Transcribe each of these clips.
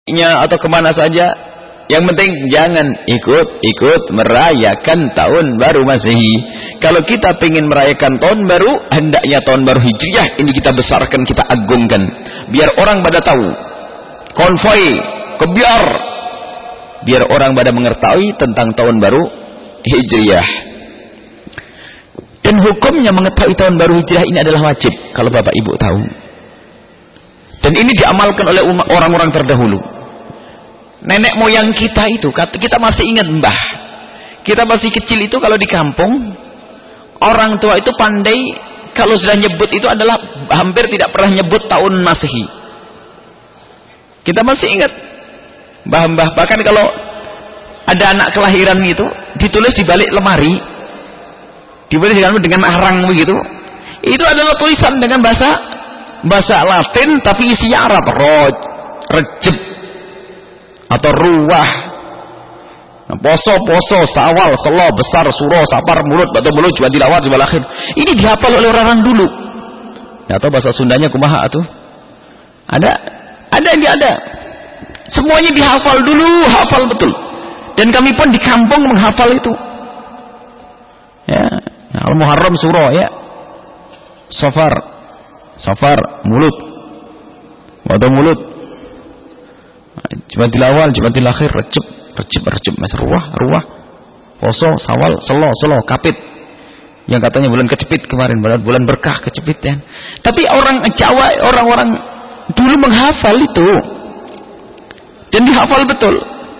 atau kemana saja, yang penting jangan ikut merayakan tahun baru Masehi. Kalau kita ingin merayakan tahun baru, hendaknya tahun baru Hijriah ini kita besarkan, kita agungkan, biar orang pada tahu, konvoi kebiar, biar orang pada mengetahui tentang tahun baru Hijriah. Dan hukumnya mengetahui tahun baru Hijriah ini adalah wajib kalau Bapak Ibu tahu. Dan ini diamalkan oleh orang-orang terdahulu. Nenek moyang kita itu, kita masih ingat mbah. Kita masih kecil itu kalau di kampung, orang tua itu pandai kalau sudah nyebut itu adalah hampir tidak pernah nyebut tahun Masehi. Kita masih ingat mbah-mbah, bahkan kalau ada anak kelahiran itu ditulis di balik lemari, ditulis dengan arang begitu. Itu adalah tulisan dengan bahasa Latin tapi isinya Arab, Rejab atau ruwah, poso, sawal, selo, besar, suro, sapar, mulut, batu mulut, jual dilawat, jual akhir. Ini dihafal oleh orang dulu. Atau bahasa Sundanya kumaha tuh? Ada ini ada. Semuanya dihafal dulu, hafal betul. Dan kami pun di kampung menghafal itu. Ya, Al-Muharram suro ya. Safar, mulut, batu mulut. Jumatil awal, Jumatil akhir, Rejab, Mas, ruwah, poso, sawal, selo, kapit. Yang katanya bulan kecepit kemarin, bulan berkah kecepit ya. Tapi orang Jawa, orang-orang dulu menghafal itu. Dan dihafal betul.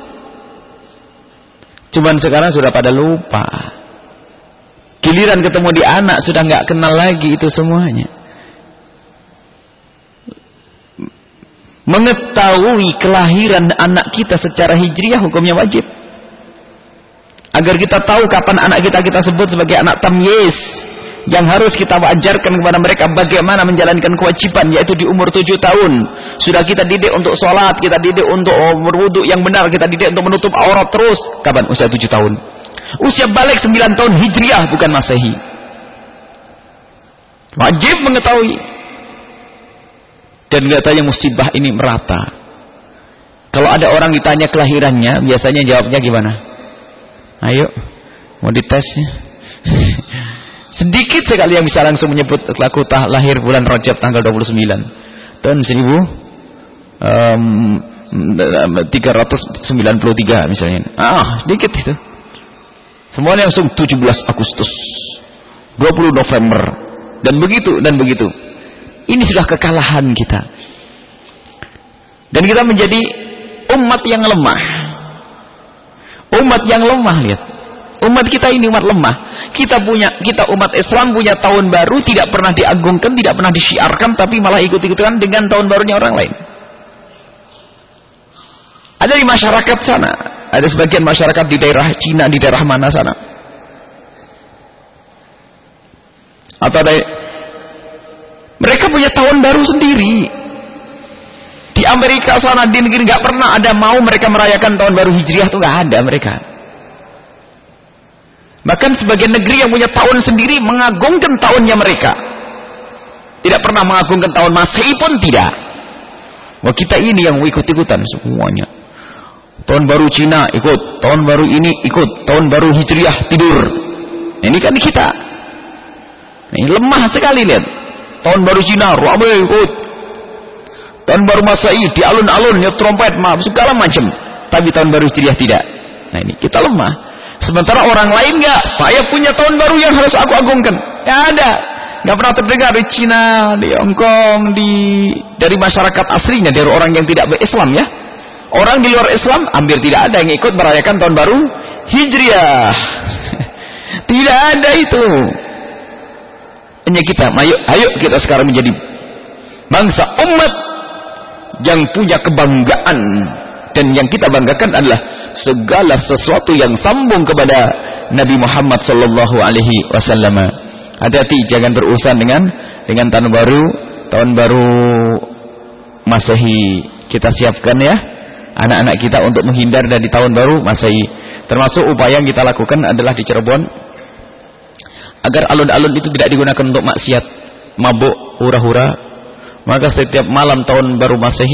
Cuman sekarang sudah pada lupa. Giliran ketemu di anak sudah nggak kenal lagi itu semuanya. Mengetahui kelahiran anak kita secara hijriah hukumnya wajib. Agar kita tahu kapan anak kita sebut sebagai anak tamyiz, yang harus kita ajarkan kepada mereka bagaimana menjalankan kewajiban, yaitu di umur 7 tahun. Sudah kita didik untuk sholat, kita didik untuk berwudu yang benar, kita didik untuk menutup aurat terus. Kapan? Usia 7 tahun. Usia balik 9 tahun hijriah, bukan Masehi. Wajib mengetahui. Dan katanya musibah ini merata. Kalau ada orang ditanya kelahirannya, biasanya jawabnya gimana? Ayo, mau ditesnya. Sedikit sekali yang bisa langsung menyebut laku lahir bulan Rajab tanggal 29 tahun 1393 misalnya. Sedikit itu. Semuanya langsung 17 Agustus, 20 November, dan begitu. Ini sudah kekalahan kita. Dan kita menjadi umat yang lemah. Umat yang lemah, lihat. Umat kita ini umat lemah. Kita umat Islam punya tahun baru, tidak pernah diagungkan, tidak pernah disiarkan, tapi malah ikut-ikutan dengan tahun barunya orang lain. Ada di masyarakat sana, ada sebagian masyarakat di daerah Cina, di daerah mana sana. Atau ada mereka punya tahun baru sendiri. Di Amerika sana, di negeri nggak pernah ada mau mereka merayakan tahun baru hijriah, tuh nggak ada mereka. Bahkan sebagian negeri yang punya tahun sendiri mengagungkan tahunnya mereka. Tidak pernah mengagungkan tahun Masehi pun tidak. Wah, kita ini yang ikut-ikutan semuanya. Tahun baru Cina ikut, tahun baru ini ikut, tahun baru hijriah tidur. Ini kan kita. Ini lemah sekali, lihat. Tahun baru Cina, ramai ikut. Tahun baru Masehi, di alun-alun, nyet trompet, segala macam. Tapi tahun baru hijriah tidak. Nah ini, kita lemah. Sementara orang lain enggak. Saya punya tahun baru yang harus aku agungkan. Enggak ada. Enggak pernah terdengar di Cina, di Hong Kong, dari masyarakat aslinya, dari orang yang tidak berislam ya. Orang di luar Islam hampir tidak ada yang ikut merayakan tahun baru hijriah. Tidak ada itu. Hanya kita, ayo kita sekarang menjadi bangsa umat yang punya kebanggaan, dan yang kita banggakan adalah segala sesuatu yang sambung kepada Nabi Muhammad sallallahu alaihi wasallam. Hati-hati jangan berurusan dengan tahun baru Masehi. Kita siapkan ya anak-anak kita untuk menghindar dari tahun baru Masehi. Termasuk upaya yang kita lakukan adalah di Cirebon, agar alun-alun itu tidak digunakan untuk maksiat, mabuk, hura-hura. Maka setiap malam tahun baru Masehi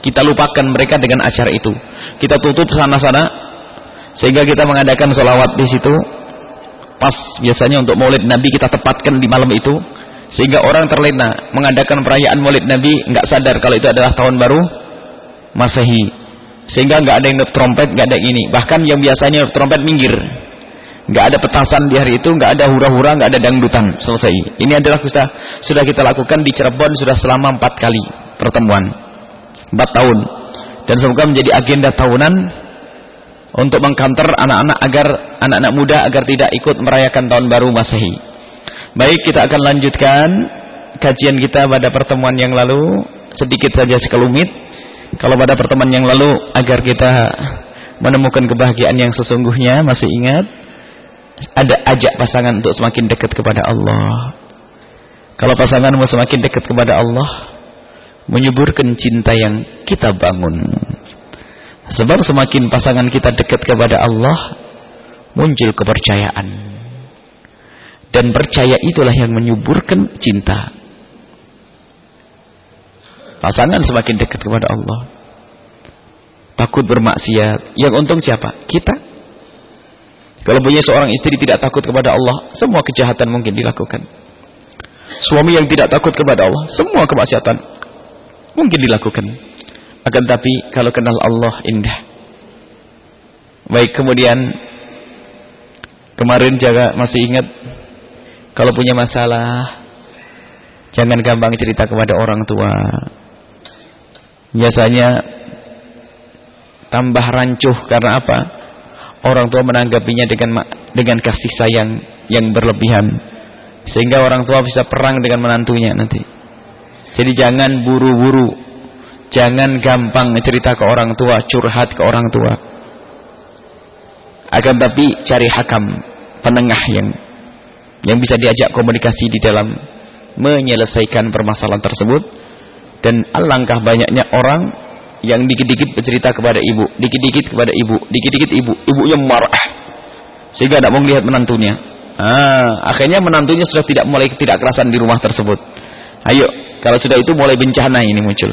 Kita lupakan mereka dengan acara itu. Kita tutup sana-sana sehingga kita mengadakan sholawat di situ. Pas biasanya untuk Maulid Nabi kita tepatkan di malam itu, sehingga orang terlena mengadakan perayaan Maulid Nabi nggak sadar kalau itu adalah tahun baru Masehi. Sehingga nggak ada yang niup trompet, nggak ada ini. Bahkan yang biasanya niup trompet minggir. Nggak ada petasan di hari itu, nggak ada hura-hura, nggak ada dangdutan. Selesai. Ini adalah sudah kita lakukan di Cirebon sudah selama 4 kali pertemuan. 4 tahun. Dan semoga menjadi agenda tahunan untuk mengkanter anak-anak agar anak-anak muda agar tidak ikut merayakan tahun baru Masehi. Baik, kita akan lanjutkan kajian kita pada pertemuan yang lalu, sedikit saja sekelumit. Kalau pada pertemuan yang lalu agar kita menemukan kebahagiaan yang sesungguhnya, masih ingat ada ajak pasangan untuk semakin dekat kepada Allah. Kalau pasanganmu semakin dekat kepada Allah, menyuburkan cinta yang kita bangun. Sebab semakin pasangan kita dekat kepada Allah, muncul kepercayaan. Dan percaya itulah yang menyuburkan cinta. Pasangan semakin dekat kepada Allah, takut bermaksiat. Yang untung siapa? Kita. Kalau punya seorang istri tidak takut kepada Allah, semua kejahatan mungkin dilakukan. Suami yang tidak takut kepada Allah, semua kemaksiatan mungkin dilakukan. Akan tapi kalau kenal Allah indah. Baik, kemudian kemarin jaga masih ingat, kalau punya masalah jangan gampang cerita kepada orang tua. Biasanya tambah rancuh karena apa? Orang tua menanggapinya dengan kasih sayang yang berlebihan, sehingga orang tua bisa perang dengan menantunya nanti. Jadi jangan buru-buru, jangan gampang cerita ke orang tua, curhat ke orang tua. Akan tapi cari hakam, penengah yang bisa diajak komunikasi di dalam menyelesaikan permasalahan tersebut. Dan alangkah banyaknya orang yang dikit-dikit bercerita kepada ibu, dikit-dikit kepada ibu, dikit-dikit ibunya marah, sehingga tidak mau melihat menantunya. Akhirnya menantunya sudah mulai tidak kerasan di rumah tersebut. Ayo, kalau sudah itu mulai bencana ini muncul.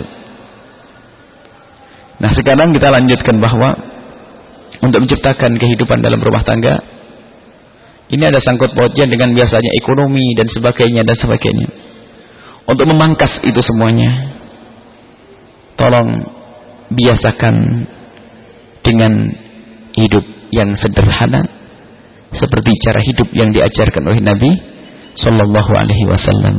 Nah, sekarang kita lanjutkan bahwa untuk menciptakan kehidupan dalam rumah tangga ini ada sangkut pautnya dengan biasanya ekonomi dan sebagainya. Untuk memangkas itu semuanya, tolong biasakan dengan hidup yang sederhana seperti cara hidup yang diajarkan oleh Nabi Sallallahu Alaihi Wasallam.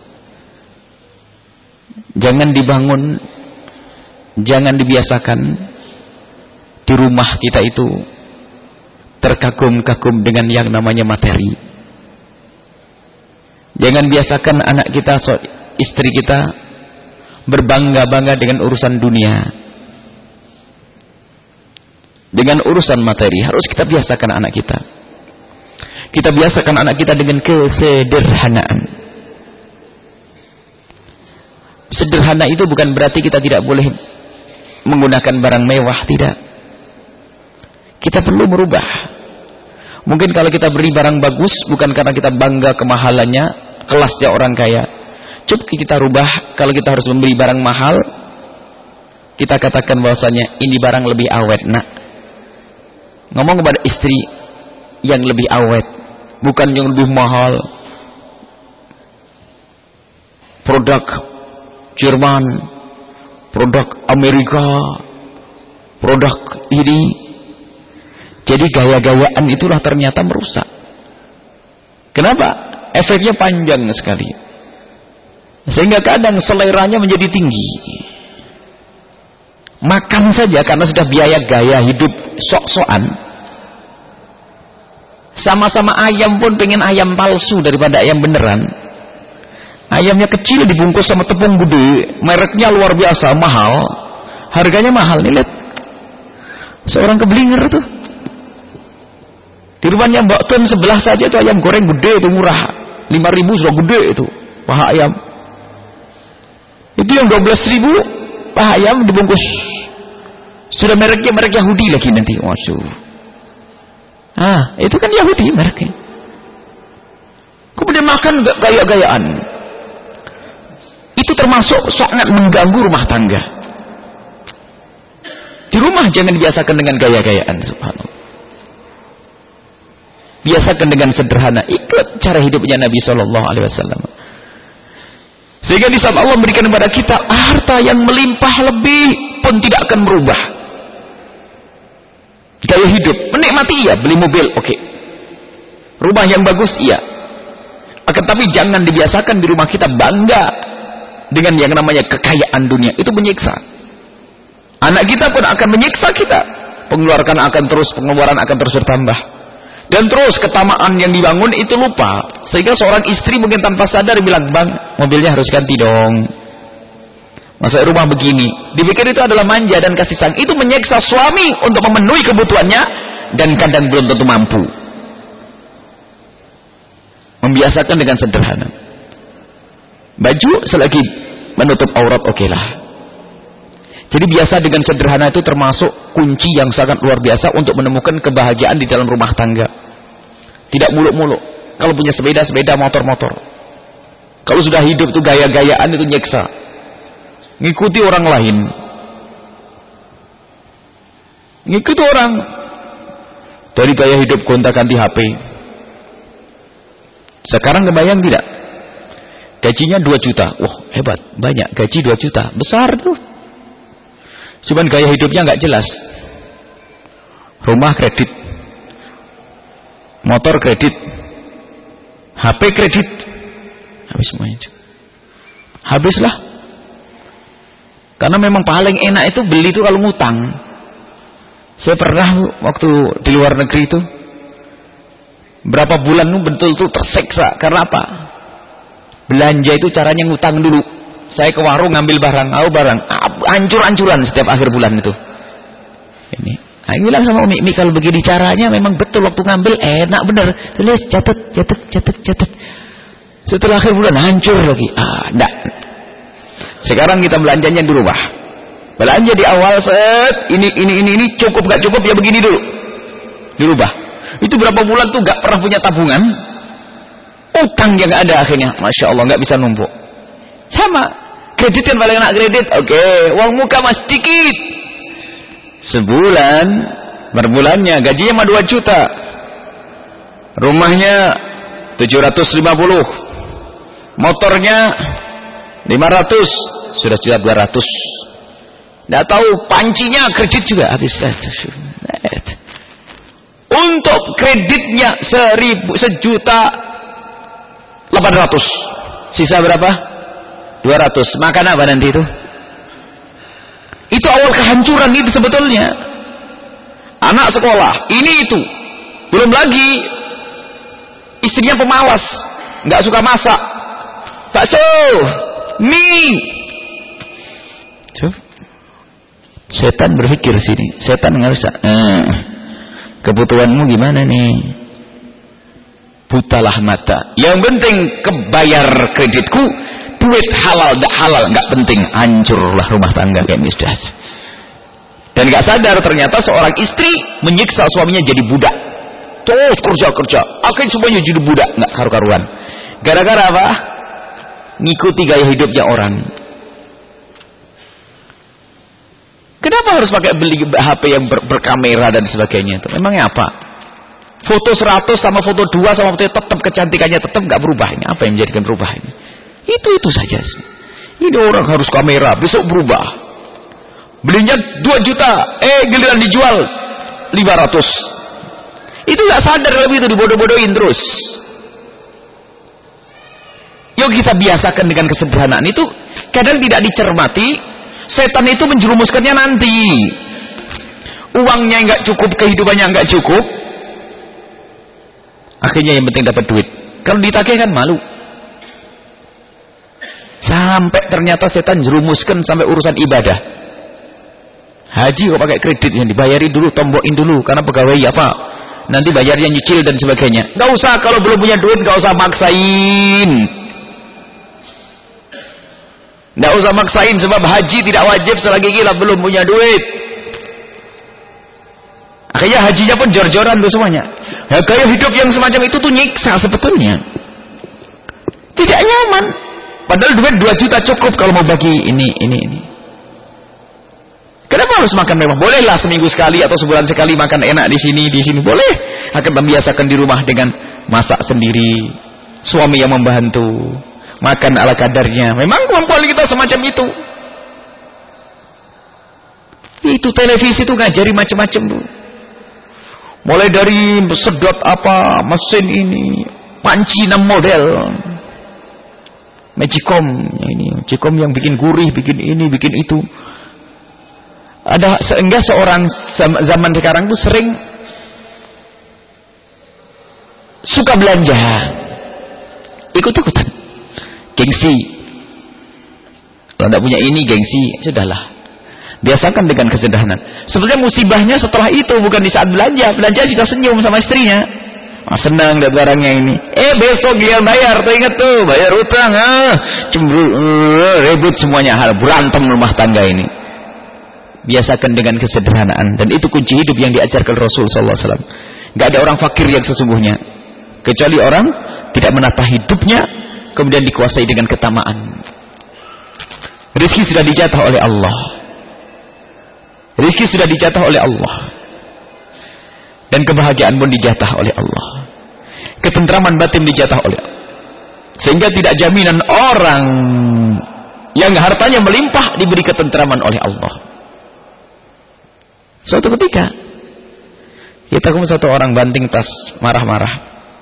Jangan dibangun, jangan dibiasakan di rumah kita itu terkagum-kagum dengan yang namanya materi. Jangan biasakan anak kita, istri kita berbangga-bangga dengan urusan dunia, dengan urusan materi. Harus kita biasakan anak kita. Kita biasakan anak kita dengan kesederhanaan. Sederhana itu bukan berarti kita tidak boleh menggunakan barang mewah, tidak. Kita perlu merubah. Mungkin kalau kita beri barang bagus bukan karena kita bangga kemahalannya, kelasnya orang kaya. Coba kita rubah, kalau kita harus membeli barang mahal, kita katakan bahwasanya ini barang lebih awet, nak. Ngomong kepada istri yang lebih awet, bukan yang lebih mahal. Produk Jerman, produk Amerika, produk ini. Jadi gaya-gayaan itulah ternyata merusak. Kenapa? Efeknya panjang sekali. Sehingga kadang seleranya menjadi tinggi. Makan saja karena sudah biaya gaya hidup sok-sokan. Sama-sama ayam pun pengen ayam palsu daripada ayam beneran. Ayamnya kecil dibungkus sama tepung gede, mereknya luar biasa mahal, harganya mahal nih, lihat. Seorang keblinger tuh. Di rumahnya Mbak Tun sebelah saja itu ayam goreng gede itu murah, 5.000 sudah gede itu paha ayam. Itu yang 12.000 paha ayam dibungkus. Sudah mereknya merek Yahudi lagi nanti. Waduh. Itu kan Yahudi mereknya. Kemudian makan gaya-gayaan. Itu termasuk sangat mengganggu rumah tangga. Di rumah jangan biasakan dengan gaya-gayaan, subhanallah. Biasakan dengan sederhana, ikut cara hidupnya Nabi SAW. Sehingga di saat Allah memberikan kepada kita harta yang melimpah lebih pun tidak akan merubah gaya hidup. Menikmati iya, beli mobil, oke. Rumah yang bagus, iya. Akan tapi jangan dibiasakan di rumah kita bangga dengan yang namanya kekayaan dunia. Itu menyiksa. Anak kita pun akan menyiksa kita. Pengeluaran akan terus bertambah. Dan terus ketamaan yang dibangun itu lupa. Sehingga seorang istri mungkin tanpa sadar bilang, bang, mobilnya harus ganti dong. Masa rumah begini. Dipikir itu adalah manja dan kasih sayang. Itu menyiksa suami untuk memenuhi kebutuhannya. Dan kadang belum tentu mampu. Membiasakan dengan sederhana. Baju selagi menutup aurat, oke lah. Jadi biasa dengan sederhana itu termasuk kunci yang sangat luar biasa untuk menemukan kebahagiaan di dalam rumah tangga. Tidak muluk-muluk. Kalau punya sepeda, motor-motor. Kalau sudah hidup itu gaya-gayaan itu nyeksa. Ngikuti orang lain. Ngikuti orang. Dari gaya hidup gonta-ganti HP. Sekarang kebayang tidak? Gajinya 2 juta. Wah, hebat. Banyak. Gaji 2 juta. Besar tuh. Cuman gaya hidupnya nggak jelas. Rumah kredit, motor kredit, HP kredit, habis semuanya. Habislah. Karena memang paling enak itu beli itu kalau ngutang. Saya pernah waktu di luar negeri itu berapa bulan itu betul tuh terseksa. Karena apa? Belanja itu caranya ngutang dulu. Saya ke warung ngambil barang, hancur-hancuran setiap akhir bulan itu. Ini, saya bilang sama Umi, kalau begini caranya memang betul waktu ngambil enak bener. Tulis, catat. Setelah akhir bulan hancur lagi. Enggak. Sekarang kita belanjanya di rumah. Belanja di awal ini cukup gak cukup ya begini dulu. Dirubah. Itu berapa bulan tuh gak pernah punya tabungan. Utang yang gak ada akhirnya. Masya Allah gak bisa numpuk. Sama, kredit kan paling enak kredit. Oke, uang muka mas sedikit. Sebulan, berbulannya gajinya mah 2 juta. Rumahnya 750. Motornya 500, sudah juta 200. Nggak tahu pancinya kredit juga habis. Untuk kreditnya 1.800. Sisa berapa? 200. Makan apa nanti itu? Itu awal kehancuran itu sebetulnya. Anak sekolah, ini itu. Belum lagi istrinya pemalas, nggak suka masak. Bakso, mie. Coba. Setan berpikir sini. Setan nggak bisa. Kebutuhanmu gimana nih? Butalah mata. Yang penting kebayar kreditku. Duit halal, tidak halal, nggak penting. Hancurlah rumah tangga kayak misdas. Dan nggak sadar ternyata seorang istri menyiksa suaminya jadi budak. Terus kerja. Akhirnya semuanya jadi budak, nggak karu-karuan. Gara-gara apa? Ngikuti gaya hidupnya orang. Kenapa harus pakai beli HP yang berkamera dan sebagainya? Itu memangnya apa? Foto 100 sama foto 2 sama foto tetap kecantikannya tetap nggak berubah. Ini apa yang menjadikan berubah ini? Itu saja. Ini orang harus kamera, besok berubah. Belinya 2 juta, giliran dijual 500. Itu gak sadar lebih itu dibodoh-bodohin terus. Yuk kita biasakan dengan kesederhanaan itu. Kadang tidak dicermati, setan itu menjerumuskannya nanti. Uangnya nggak cukup, kehidupannya nggak cukup. Akhirnya yang penting dapat duit. Kalau ditagih kan malu. Sampai ternyata setan jerumuskan sampai urusan ibadah. Haji kok pakai kredit yang dibayari dulu, tombokin dulu karena pegawai apa? Nanti bayarnya nyicil dan sebagainya. Enggak usah, kalau belum punya duit enggak usah maksain. Enggak usah maksain sebab haji tidak wajib selagi kita belum punya duit. Akhirnya hajinya pun jor-joran tuh semuanya. Gaya hidup yang semacam itu tuh nyiksa sebetulnya. Tidak nyaman. Padahal duit 2 juta cukup kalau mau bagi ini. Kenapa harus makan mewah? Bolehlah seminggu sekali atau sebulan sekali makan enak di sini boleh. Akan membiasakan di rumah dengan masak sendiri, suami yang membantu, makan ala kadarnya. Memang kemampuan kita semacam itu. Itu televisi itu ngajari macam-macam tuh. Mulai dari sedot apa, mesin ini, panci 6 model. Magicom ini, Magicom yang bikin gurih, bikin ini, bikin itu. Ada sehingga seorang zaman sekarang itu sering suka belanja, ikut-ikutan, gengsi. Kalau tidak punya ini gengsi, sudahlah. Biasakan dengan kesederhanaan. Sebenarnya musibahnya setelah itu bukan di saat belanja. Belanja bisa senyum sama istrinya. Senang lihat barangnya ini. Besok dia bayar, tuh ingat tuh, bayar utang. Ribut semuanya, berantem rumah tangga ini. Biasakan dengan kesederhanaan, dan itu kunci hidup yang diajarkan Rasul sallallahu alaihi wasallam. Enggak ada orang fakir yang sesungguhnya, kecuali orang tidak menata hidupnya kemudian dikuasai dengan ketamaan. Rezeki sudah dijatah oleh Allah. Rezeki sudah dijatah oleh Allah. Dan kebahagiaan pun dijatah oleh Allah. Ketentraman batin dijatah oleh Allah. Sehingga tidak jaminan orang yang hartanya melimpah diberi ketentraman oleh Allah. Suatu ketika kita ketemu satu orang banting tas, marah-marah.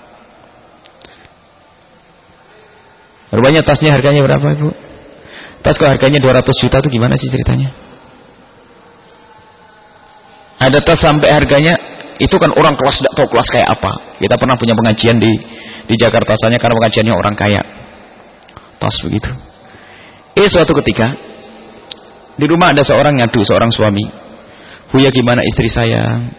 Rupanya tasnya harganya berapa, Ibu? Tas kok harganya 200 juta itu gimana sih ceritanya? Ada tas sampai harganya, itu kan orang kelas tidak tahu kelas kayak apa. Kita pernah punya pengajian di Jakarta sana, karena pengajiannya orang kaya. Tas begitu. Suatu ketika di rumah ada seorang ngadu, seorang suami. Buya, gimana istri saya?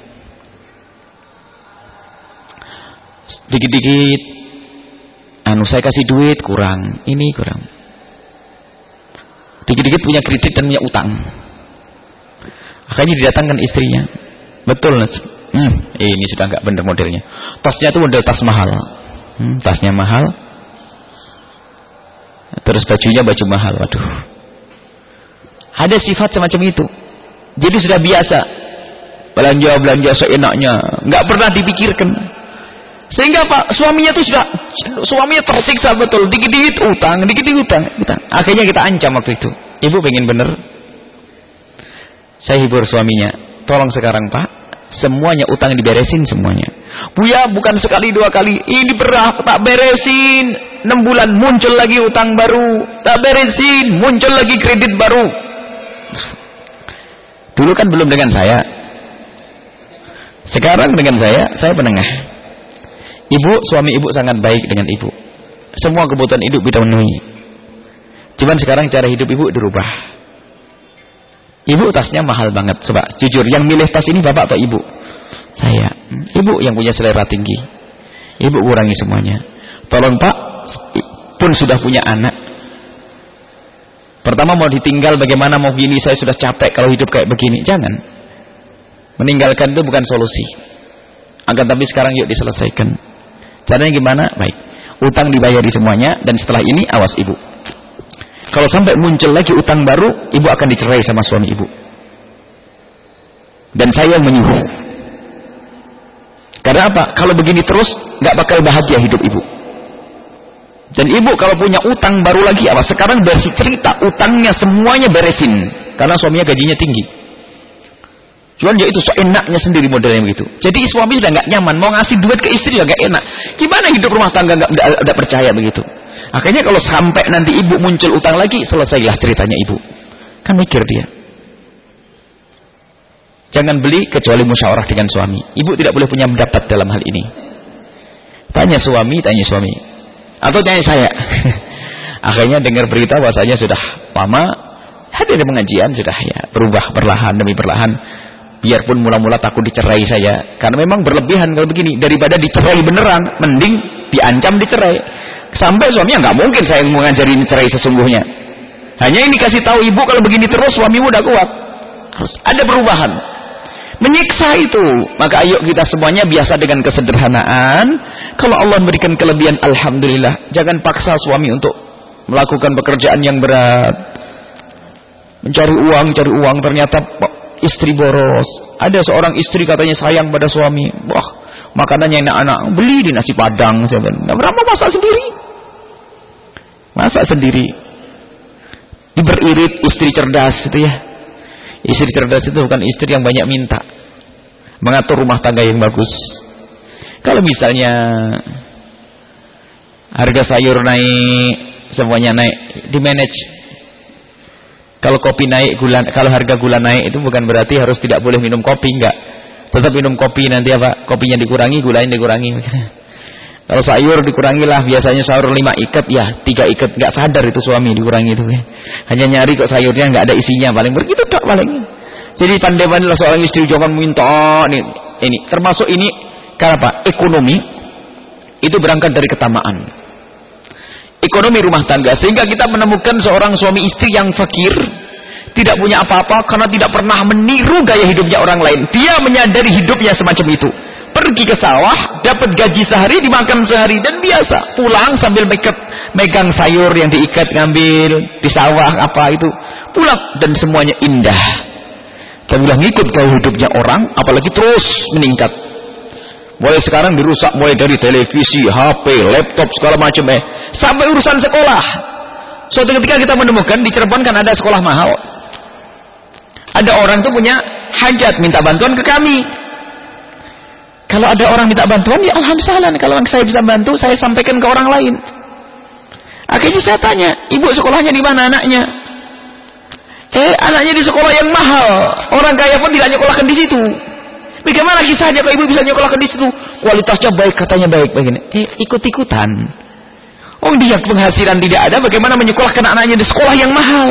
Dikit-dikit saya kasih duit kurang, ini kurang. Dikit-dikit punya kredit dan punya utang. Akhirnya didatangkan istrinya. Betul, ini sudah enggak benar modelnya. Tasnya itu model tas mahal. Tasnya mahal. Terus bajunya baju mahal. Waduh. Ada sifat semacam itu. Jadi sudah biasa belanja seenaknya, enggak pernah dipikirkan. Sehingga Pak, suaminya tersiksa betul, dikit-dikit utang. Akhirnya kita ancam waktu itu. Ibu pengen bener. Saya hibur suaminya, tolong sekarang Pak, semuanya utang diberesin semuanya. Buya, bukan sekali dua kali, ini pernah tak beresin, 6 bulan muncul lagi utang baru, tak beresin, muncul lagi kredit baru. Dulu kan belum dengan saya, sekarang dengan saya penengah. Suami ibu sangat baik dengan ibu, semua kebutuhan hidup dipenuhi. Cuman sekarang cara hidup ibu dirubah. Ibu tasnya mahal banget, coba jujur, yang milih tas ini bapak atau ibu? Saya. Ibu yang punya selera tinggi, ibu kurangi semuanya. Tolong Pak, pun sudah punya anak. Pertama mau ditinggal bagaimana, mau gini, saya sudah capek kalau hidup kayak begini. Jangan. Meninggalkan itu bukan solusi. Akan tapi sekarang yuk diselesaikan. Caranya gimana? Baik. Utang dibayari semuanya, dan setelah ini awas ibu. Kalau sampai muncul lagi utang baru, ibu akan dicerai sama suami ibu. Dan saya yang menyuruh. Karena apa? Kalau begini terus, gak bakal bahagia hidup ibu. Dan ibu kalau punya utang baru lagi apa? Sekarang bersih cerita, utangnya semuanya beresin. Karena suaminya gajinya tinggi. Cuman dia itu seenaknya sendiri modelnya begitu. Jadi suami sudah gak nyaman, mau ngasih duit ke istri juga gak enak. Gimana hidup rumah tangga gak percaya begitu. Akhirnya kalau sampai nanti ibu muncul utang lagi, selesailah ceritanya ibu. Kan mikir dia. Jangan beli kecuali musyawarah dengan suami. Ibu tidak boleh punya pendapat dalam hal ini. Tanya suami. Atau tanya saya. Akhirnya dengar berita bahasanya sudah lama hadir di pengajian, sudah ya berubah perlahan demi perlahan. Biarpun mula-mula takut dicerai saya, karena memang berlebihan kalau begini. Daripada dicerai beneran, mending diancam dicerai. Sampai suaminya nggak mungkin saya mengajarin cerai sesungguhnya. Hanya ini kasih tahu ibu, kalau begini terus suamimu udah kuat. Harus ada perubahan. Menyiksa itu. Maka ayo kita semuanya biasa dengan kesederhanaan. Kalau Allah memberikan kelebihan, alhamdulillah. Jangan paksa suami untuk melakukan pekerjaan yang berat. Mencari uang ternyata istri boros. Ada seorang istri katanya sayang pada suami. Wah, makanannya enak-enak, beli di nasi padang. Nggak berapa masak sendiri. Masak sendiri. Diberirit istri cerdas itu ya. Istri cerdas itu bukan istri yang banyak minta. Mengatur rumah tangga yang bagus. Kalau misalnya harga sayur naik, semuanya naik, di manage. Kalau kopi naik, kalau harga gula naik itu bukan berarti harus tidak boleh minum kopi, enggak. Tetap minum kopi, nanti apa? Kopinya dikurangi, gulanya dikurangi. Kalau sayur dikurangilah, biasanya sayur 5 ikat, ya 3 ikat, enggak sadar itu suami dikurangi itu. Hanya nyari kok sayurnya enggak ada isinya, paling begitu tak paling. Jadi pandai-pandailah seorang istri, jangan minta ini. Termasuk ini karena apa? Ekonomi itu berangkat dari ketamaan. Ekonomi rumah tangga, sehingga kita menemukan seorang suami istri yang fakir, tidak punya apa-apa karena tidak pernah meniru gaya hidupnya orang lain. Dia menyadari hidupnya semacam itu. Pergi ke sawah, dapat gaji sehari, dimakan sehari, dan biasa pulang sambil megang sayur yang diikat, ngambil di sawah apa itu, pulang, dan semuanya indah. Kita bilang ngikut gaya hidupnya orang, apalagi terus meningkat. Mulai sekarang dirusak, mulai dari televisi, HP, laptop, segala macam sampai urusan sekolah. Suatu ketika kita menemukan di Cirebon kan ada sekolah mahal. Ada orang tuh punya hajat, minta bantuan ke kami. Kalau ada orang minta bantuan, ya alhamdulillah. Kalau saya bisa bantu, saya sampaikan ke orang lain. Akhirnya saya tanya, ibu sekolahnya di mana anaknya? Anaknya di sekolah yang mahal. Orang kaya pun tidak nyekolahkan di situ. Bagaimana kisahnya kalau ibu bisa nyekolahkan di situ? Kualitasnya baik, katanya baik begini. Ikut-ikutan. Oh, dia penghasilan tidak ada, bagaimana menyekolahkan anaknya di sekolah yang mahal?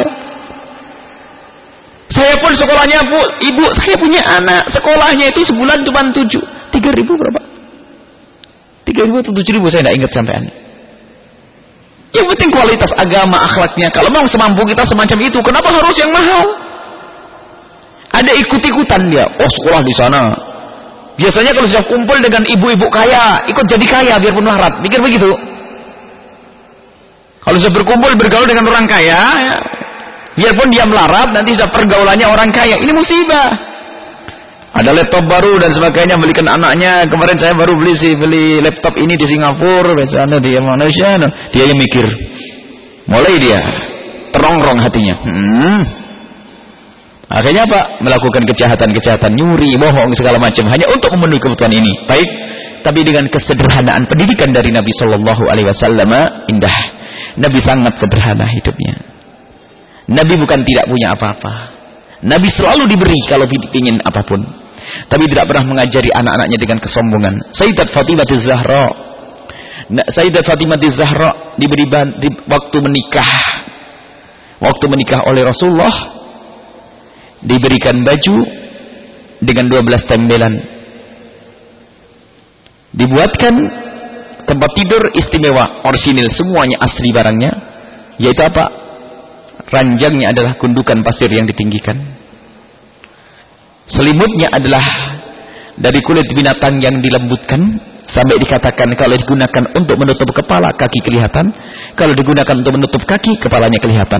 Saya pun sekolahnya, Bu, ibu, saya punya anak, sekolahnya itu sebulan cuma 3.000 berapa? 3.000 atau 7.000, saya tidak ingat sampean. Yang penting kualitas agama, akhlaknya. Kalau memang semampu kita semacam itu, kenapa harus yang mahal? Ada ikut-ikutan dia. Oh, sekolah di sana. Biasanya kalau sudah kumpul dengan ibu-ibu kaya, ikut jadi kaya biarpun melarat. Pikir begitu. Kalau sudah berkumpul bergaul dengan orang kaya, ya, biarpun dia melarat, nanti sudah pergaulannya orang kaya. Ini musibah. Ada laptop baru dan sebagainya, belikan anaknya. Kemarin saya baru beli laptop ini di Singapura, biasanya di Malaysia. Dia yang mikir. Mulai dia terongrong hatinya. Akhirnya apa? Melakukan kejahatan-kejahatan, nyuri, bohong, segala macam, hanya untuk memenuhi kebutuhan ini. Baik, tapi dengan kesederhanaan pendidikan dari Nabi Shallallahu Alaihi Wasallam indah. Nabi sangat sederhana hidupnya. Nabi bukan tidak punya apa-apa. Nabi selalu diberi kalau ingin apapun. Tapi tidak pernah mengajari anak-anaknya dengan kesombongan. Sayyidat Fatimah Zahra. Sayyidat Fatimah Zahra diberi waktu menikah oleh Rasulullah. Diberikan baju dengan 12 tembelan. Dibuatkan tempat tidur istimewa, orsinil, semuanya asli barangnya. Yaitu apa? Ranjangnya adalah gundukan pasir yang ditinggikan. Selimutnya adalah dari kulit binatang yang dilembutkan, sampai dikatakan kalau digunakan untuk menutup kepala, kaki kelihatan. Kalau digunakan untuk menutup kaki, kepalanya kelihatan.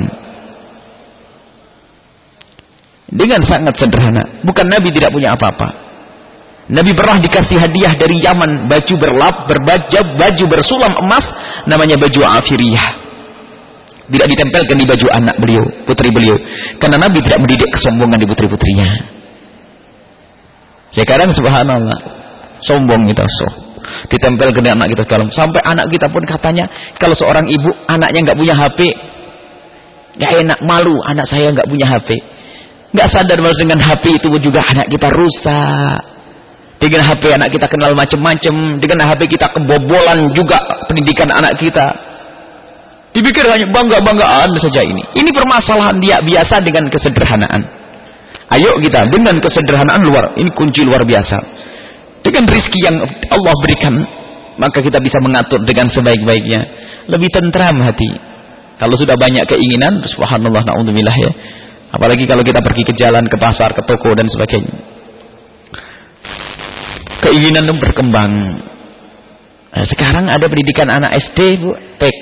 Dengan sangat sederhana. Bukan Nabi tidak punya apa-apa. Nabi pernah dikasih hadiah dari Yaman, baju baju bersulam emas, namanya baju Afiriyah. Tidak ditempelkan di baju anak beliau, putri beliau, karena Nabi tidak mendidik kesombongan di putri-putrinya. Sekarang subhanallah, sombong kita, ditempelkan di anak kita sekarang. Sampai anak kita pun katanya, kalau seorang ibu anaknya nggak punya HP, nggak enak, malu, anak saya nggak punya HP. Nggak sadar bahwa dengan HP itu juga anak kita rusak. Dengan HP anak kita kenal macam-macam. Dengan HP kita kebobolan juga pendidikan anak kita. Dipikir hanya bangga-banggaan saja ini. Ini permasalahan dia biasa dengan kesederhanaan. Ayo kita dengan kesederhanaan ini kunci luar biasa. Dengan rezeki yang Allah berikan, maka kita bisa mengatur dengan sebaik-baiknya. Lebih tentram hati. Kalau sudah banyak keinginan, subhanallah, na'udzubillah ya. Apalagi kalau kita pergi ke jalan, ke pasar, ke toko dan sebagainya. Keinginan itu berkembang. Sekarang ada pendidikan anak SD, Bu, TK.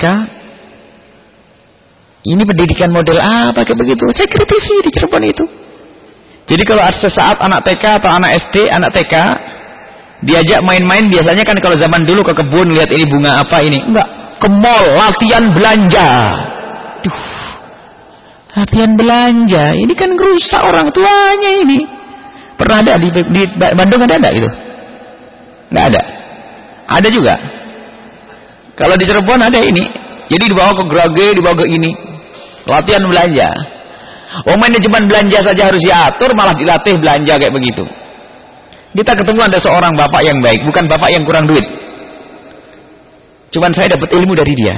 Ini pendidikan model apa kayak begitu? Saya kritisi di Cirebon itu. Jadi kalau sesaat anak TK atau anak SD, anak TK diajak main-main, biasanya kan kalau zaman dulu ke kebun lihat ini bunga apa ini, enggak, ke mall latihan belanja. Duh, latihan belanja, ini kan ngerusak orang tuanya ini. Pernah ada di Bandung ada gitu? Enggak ada. Ada juga. Kalau di Cirebon ada ini. Jadi dibawa ke Grage, dibawa ke ini. Latihan belanja. Oh, manajemen belanja saja harus diatur, malah dilatih belanja kayak begitu. Kita ketemu ada seorang bapak yang baik, bukan bapak yang kurang duit. Cuman saya dapat ilmu dari dia.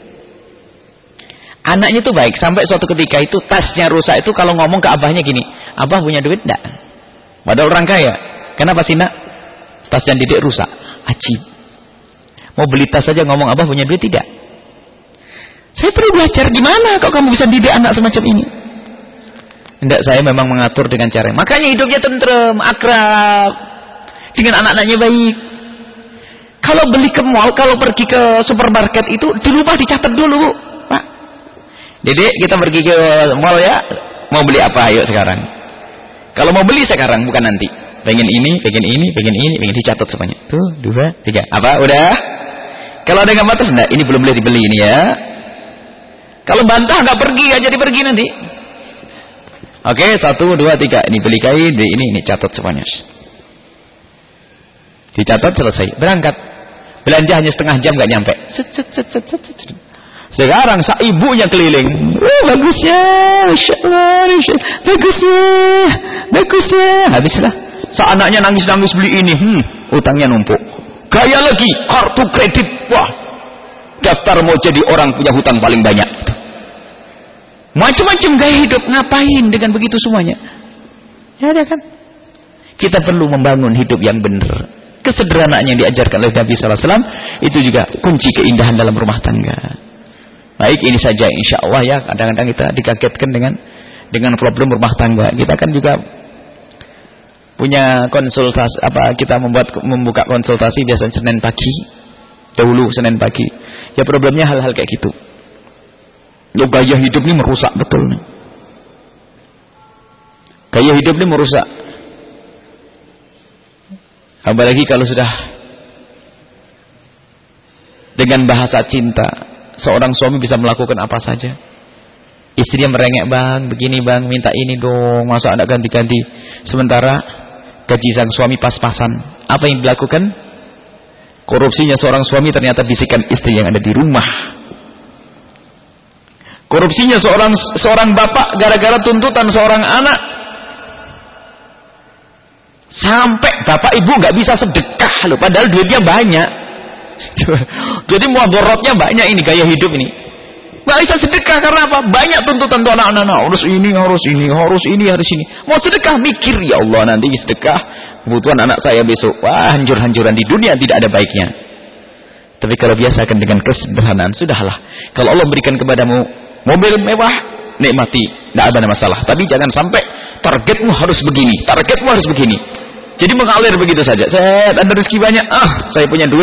Anaknya itu baik, sampai suatu ketika itu tasnya rusak itu kalau ngomong ke abahnya gini, abah punya duit enggak? Padahal orang kaya. Kenapa sih nak? Tasnya Didik rusak. Ajib. Mau beli tas saja ngomong abah punya duit tidak? Saya perlu belajar gimana kok kamu bisa didik anak semacam ini? Tidak, saya memang mengatur dengan cara. Makanya hidupnya tentrem, akrab, dengan anak-anaknya baik. Kalau beli ke mall, kalau pergi ke supermarket itu di rumah dicatat dulu, Pak. Dedek, kita pergi ke mall ya. Mau beli apa? Ayo sekarang. Kalau mau beli sekarang, bukan nanti. Pengen ini, pengen dicatat semuanya. Tuh, 2, 3. Apa? Udah? Kalau ada yang batas, enggak? Ini belum boleh dibeli ini ya. Kalau bantah nggak pergi, nggak jadi pergi nanti. Oke, 1, 2, 3. Ini beli kain, beli ini catat semuanya. Dicatat selesai, berangkat. Belanja hanya setengah jam nggak nyampe. Sekarang ibunya keliling. Oh, bagusnya, Masya Allah, bagusnya. Habislah. Anaknya nangis-nangis beli ini, utangnya numpuk. Gaya lagi, kartu kredit, wah, daftar mau jadi orang punya hutang paling banyak. Macam-macam gaya hidup, ngapain dengan begitu semuanya? Ya ada kan? Kita perlu membangun hidup yang benar. Kesederhanaan yang diajarkan oleh Nabi SAW itu juga kunci keindahan dalam rumah tangga. Baik, ini saja insya Allah ya. Kadang-kadang kita dikagetkan dengan problem rumah tangga. Kita kan juga punya konsultasi, kita membuka konsultasi biasanya Senin pagi. Dahulu Senin pagi. Ya problemnya hal-hal kayak gitu. Ya, gaya hidup ini merusak betul nih. Gaya hidup ini merusak. Apalagi kalau sudah dengan bahasa cinta, seorang suami bisa melakukan apa saja. Istrinya merengek, bang, begini bang, minta ini dong, masa anak ganti-ganti. Sementara gaji sang suami pas-pasan. Apa yang dilakukan? Korupsinya seorang suami ternyata bisikan istri yang ada di rumah. Korupsinya seorang bapak gara-gara tuntutan seorang anak. Sampai bapak ibu nggak bisa sedekah loh, padahal duitnya banyak. Jadi mudaratnya banyak ini gaya hidup ini. Nggak bisa sedekah karena apa? Banyak tuntutan tuh anak-anak, harus ini. Mau sedekah mikir, ya Allah nanti sedekah kebutuhan anak saya besok. Wah, hancur-hancuran di dunia tidak ada baiknya. Tapi kalau biasakan dengan kesederhanaan, sudahlah. Kalau Allah berikan kepadamu mobil mewah, nikmati, tidak ada masalah. Tapi jangan sampai targetmu harus begini, targetmu harus begini. Jadi mengalir begitu saja. Saya ada rezeki banyak, saya punya duit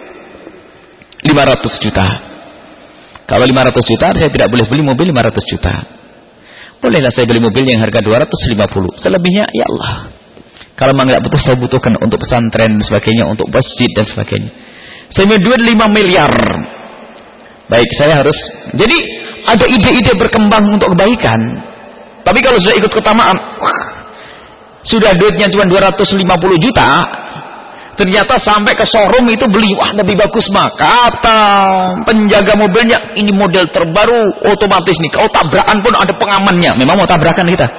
500 juta. Kalau 500 juta, saya tidak boleh beli mobil 500 juta. Bolehlah saya beli mobil yang harga 250. Selebihnya, ya Allah. Kalau memang tidak butuh, saya butuhkan untuk pesantren dan sebagainya, untuk masjid dan sebagainya. Saya punya duit 5 miliar. Baik, saya harus. Jadi ada ide-ide berkembang untuk kebaikan. Tapi kalau sudah ikut ketamaan, sudah duitnya cuma 250 juta, ternyata sampai ke showroom itu beli, wah lebih bagus mah. Kata penjaga mobilnya, ini model terbaru, otomatis nih. Kalau tabrakan pun ada pengamannya. Memang mau tabrakan kita.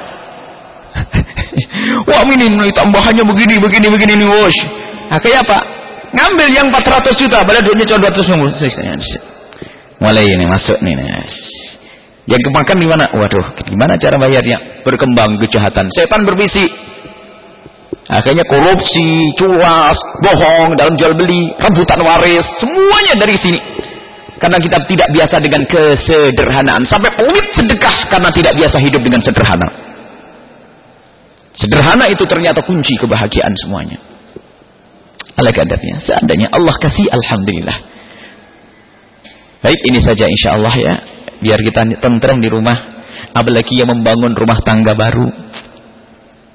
Wah ini tambahannya begini nih, wosh. Nah, kayak apa? Ngambil yang 400 juta, padahal duitnya cuma 250. Mulai ini masuk nih. Yang kemakan di mana? Waduh, gimana cara bayarnya? Berkembang kejahatan. Setan berbisik. Akhirnya korupsi, culas, bohong dalam jual beli, rebutan waris, semuanya dari sini. Karena kita tidak biasa dengan kesederhanaan. Sampai pelit sedekah karena tidak biasa hidup dengan sederhana. Sederhana itu ternyata kunci kebahagiaan semuanya. Ala kadarnya. Seandainya Allah kasih, alhamdulillah. Baik, ini saja insya Allah ya. Biar kita tentrem di rumah. Apalagi yang membangun rumah tangga baru.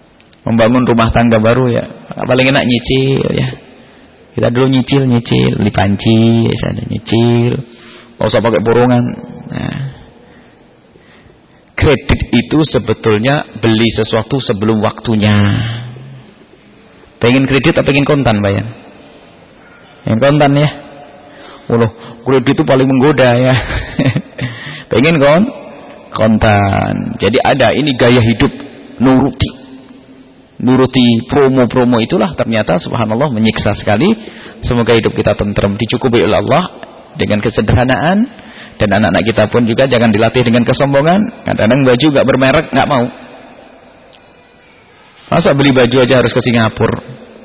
Membangun rumah tangga baru ya, paling enak nyicil ya. Kita dulu nyicil di panci, misalnya nyicil, nggak usah pakai borongan. Nah, kredit itu sebetulnya beli sesuatu sebelum waktunya. Pengen kredit atau pengen kontan bayar? Pengen kontan ya. Kredit itu paling menggoda ya. Pengen kontan. Jadi ada ini gaya hidup nuruti promo-promo itulah ternyata subhanallah menyiksa sekali. Semoga hidup kita tenteram, dicukupi oleh Allah dengan kesederhanaan, dan anak-anak kita pun juga jangan dilatih dengan kesombongan. Kadang-kadang baju gak bermerek gak mau. Masa beli baju aja harus ke Singapura,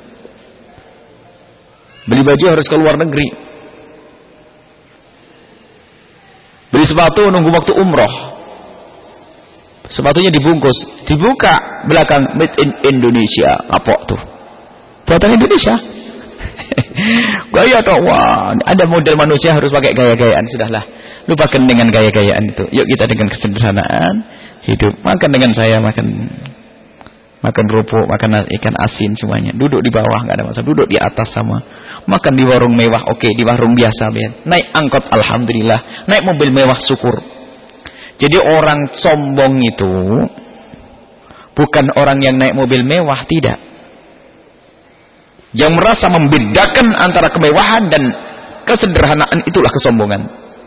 beli baju harus ke luar negeri, beli sepatu nunggu waktu umroh, sepatunya dibungkus, dibuka belakang made in Indonesia. Apa tuh? Buatan Indonesia. Gaya toh, wah, ada model manusia harus pakai gaya-gayaan. Sudahlah, lupakan dengan gaya-gayaan itu. Yuk kita dengan kesederhanaan hidup. Makan dengan saya, makan kerupuk, makan ikan asin semuanya. Duduk di bawah nggak ada masalah, duduk di atas sama. Makan di warung mewah, oke, di warung biasa biar. Naik angkot alhamdulillah, naik mobil mewah syukur. Jadi orang sombong itu bukan orang yang naik mobil mewah, tidak. Yang merasa membedakan antara kemewahan dan kesederhanaan itulah kesombongan.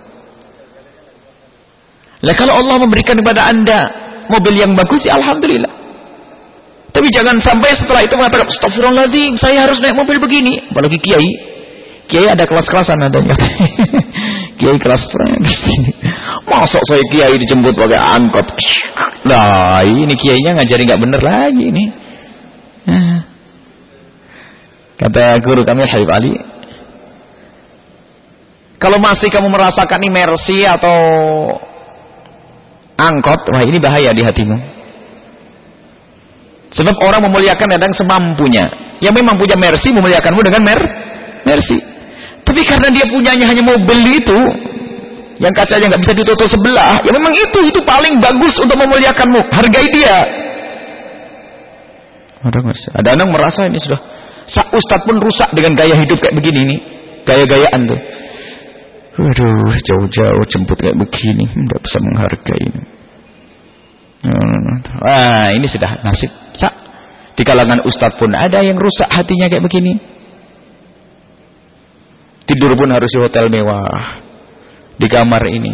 Lah kalau Allah memberikan kepada Anda mobil yang bagus, ya alhamdulillah. Tapi jangan sampai setelah itu mengatakan astagfirullahaladzim, saya harus naik mobil begini. Apalagi kiai ada kelas-kelasan adanya. Kiai kelas masuk saya kiai dijemput pakai angkot. Lah ini kiainya ngajari nggak bener lagi ini. Kata guru kami Habib Ali, kalau masih kamu merasakan ini Mercy atau angkot, wah ini bahaya di hatimu. Sebab orang memuliakan kadang semampunya. Yang memang punya Mercy memuliakanmu dengan Mercy. Tapi karena dia punyanya hanya mobil itu, yang kacanya nggak bisa ditutup sebelah, ya memang itu paling bagus untuk memuliakanmu. Hargai dia. Ada orang merasa ini sudah, Ustadz pun rusak dengan gaya hidup kayak begini nih, gaya-gayaan tuh. Waduh, jauh-jauh jemput kayak begini, nggak bisa menghargai. Wah, ini sudah nasib. Di kalangan ustadz pun ada yang rusak hatinya kayak begini. Tidur pun harus di hotel mewah, di kamar ini.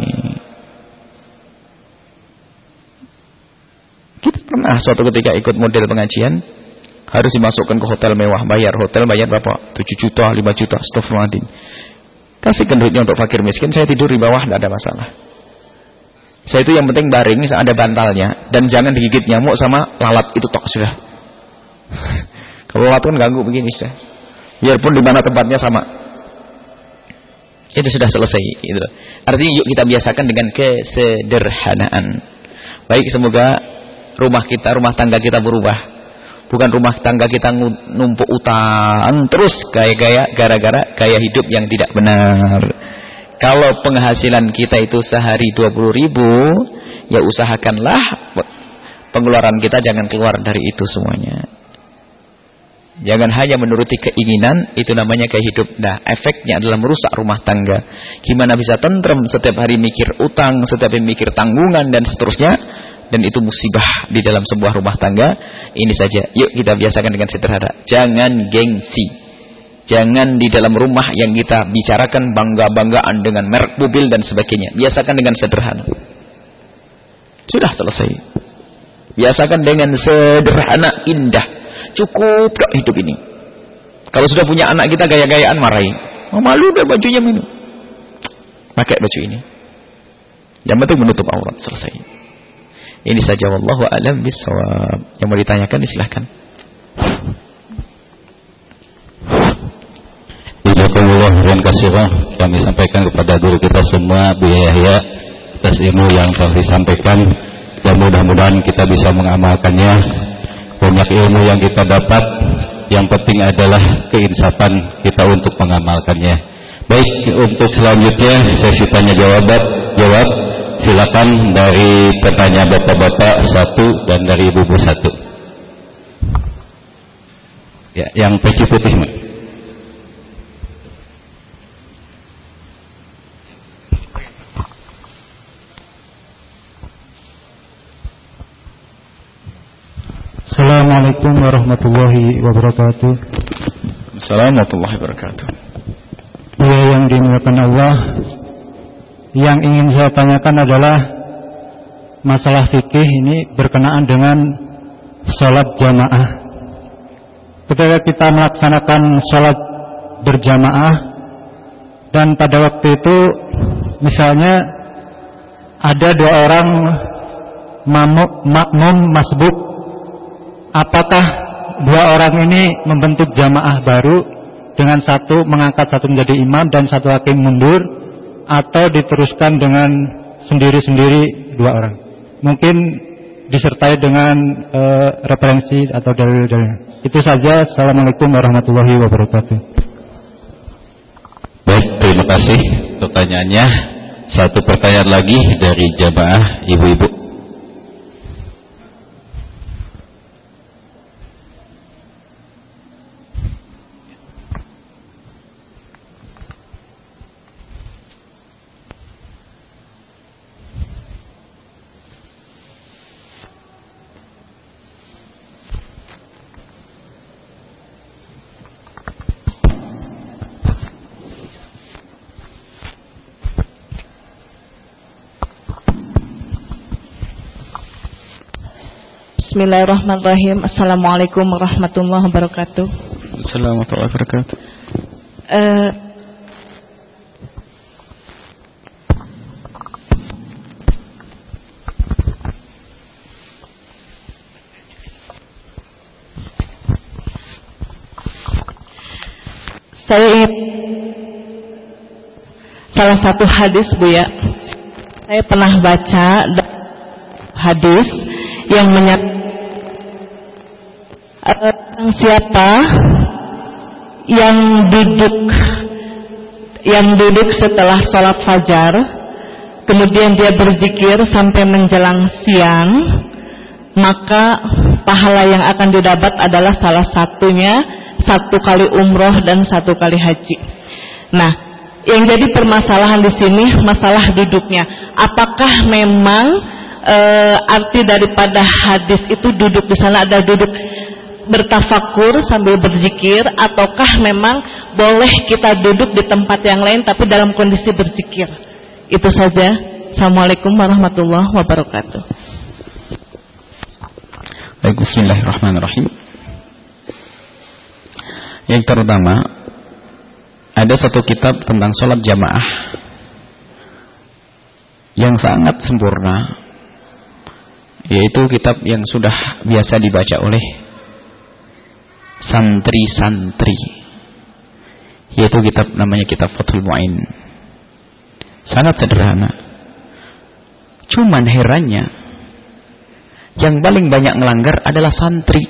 Kita pernah suatu ketika ikut model pengajian, harus dimasukkan ke hotel mewah, bayar berapa? 7 juta, 5 juta, astagfirullahaladzim. Kasihkan duitnya untuk fakir miskin, saya tidur di bawah, tidak ada masalah. Saya itu yang penting baring, ada bantalnya, dan jangan digigit nyamuk sama lalat, itu tok sudah. Kalau lalat kan ganggu begini sudah. Biarpun di mana tempatnya sama. Itu sudah selesai. Itu. Artinya yuk kita biasakan dengan kesederhanaan. Baik, semoga rumah tangga kita berubah. Bukan rumah tangga kita numpuk utang terus gara-gara gaya hidup yang tidak benar. Kalau penghasilan kita itu sehari 20.000, ya usahakanlah pengeluaran kita jangan keluar dari itu semuanya. Jangan hanya menuruti keinginan, itu namanya gaya hidup. Nah, efeknya adalah merusak rumah tangga. Gimana bisa tentrem setiap hari mikir utang, setiap hari mikir tanggungan dan seterusnya. Dan itu musibah di dalam sebuah rumah tangga. Ini saja, yuk kita biasakan dengan sederhana. Jangan gengsi. Jangan di dalam rumah yang kita bicarakan bangga-banggaan dengan merek mobil dan sebagainya. Biasakan dengan sederhana. Sudah selesai. Biasakan dengan sederhana, indah. Cukup gak hidup ini? Kalau sudah punya anak kita gaya-gayaan marahi. Oh, malu deh bajunya minum. Pakai baju ini. Yang penting menutup aurat, selesai. Ini saja, wallahu a'lam bishawab. Yang mau ditanyakan silahkan. Jazakumullah khairan katsiran. Kami sampaikan kepada guru kita semua, Bu Yahya, atas ilmu yang telah disampaikan. Dan mudah-mudahan kita bisa mengamalkannya. Banyak ilmu yang kita dapat, yang penting adalah keinsafan kita untuk mengamalkannya. Baik, untuk selanjutnya sesi tanya jawab. Silakan dari pertanyaan bapak-bapak 1 dan dari ibu-ibu 1. Ya, yang peci putih, Mak. Assalamualaikum warahmatullahi wabarakatuh. Assalamualaikum warahmatullahi wabarakatuh. Ya, yang dimuliakan Allah, yang ingin saya tanyakan adalah masalah fikih ini berkenaan dengan sholat jamaah. Ketika kita melaksanakan sholat berjamaah dan pada waktu itu misalnya ada 2 orang makmum masbuk, apakah 2 orang ini membentuk jamaah baru dengan satu mengangkat satu menjadi imam dan satu hakim mundur, atau diteruskan dengan sendiri-sendiri 2 orang? Mungkin disertai dengan referensi atau dalil-dalil. Itu saja. Assalamualaikum warahmatullahi wabarakatuh. Baik, terima kasih pertanyaannya. Satu pertanyaan lagi dari jamaah ibu-ibu. Bismillahirrahmanirrahim. Assalamualaikum warahmatullahi wabarakatuh. Assalamualaikum warahmatullahi wabarakatuh. Saya ingat salah satu hadis, Bu ya. Saya pernah baca hadis yang menyatakan siapa yang duduk setelah sholat fajar, kemudian dia berzikir sampai menjelang siang, maka pahala yang akan didapat adalah salah satunya 1 kali umroh dan 1 kali haji. Nah, yang jadi permasalahan di sini masalah duduknya. Apakah memang arti daripada hadis itu duduk di sana ada duduk bertafakur sambil berzikir, ataukah memang boleh kita duduk di tempat yang lain tapi dalam kondisi berzikir? Itu saja. Assalamualaikum warahmatullahi wabarakatuh. Baik, bismillahirrahmanirrahim. Yang pertama, ada satu kitab tentang sholat jamaah yang sangat sempurna, yaitu kitab yang sudah biasa dibaca oleh santri-santri, yaitu kitab namanya kitab Fathul Mu'in. Sangat sederhana, cuman herannya yang paling banyak melanggar adalah santri.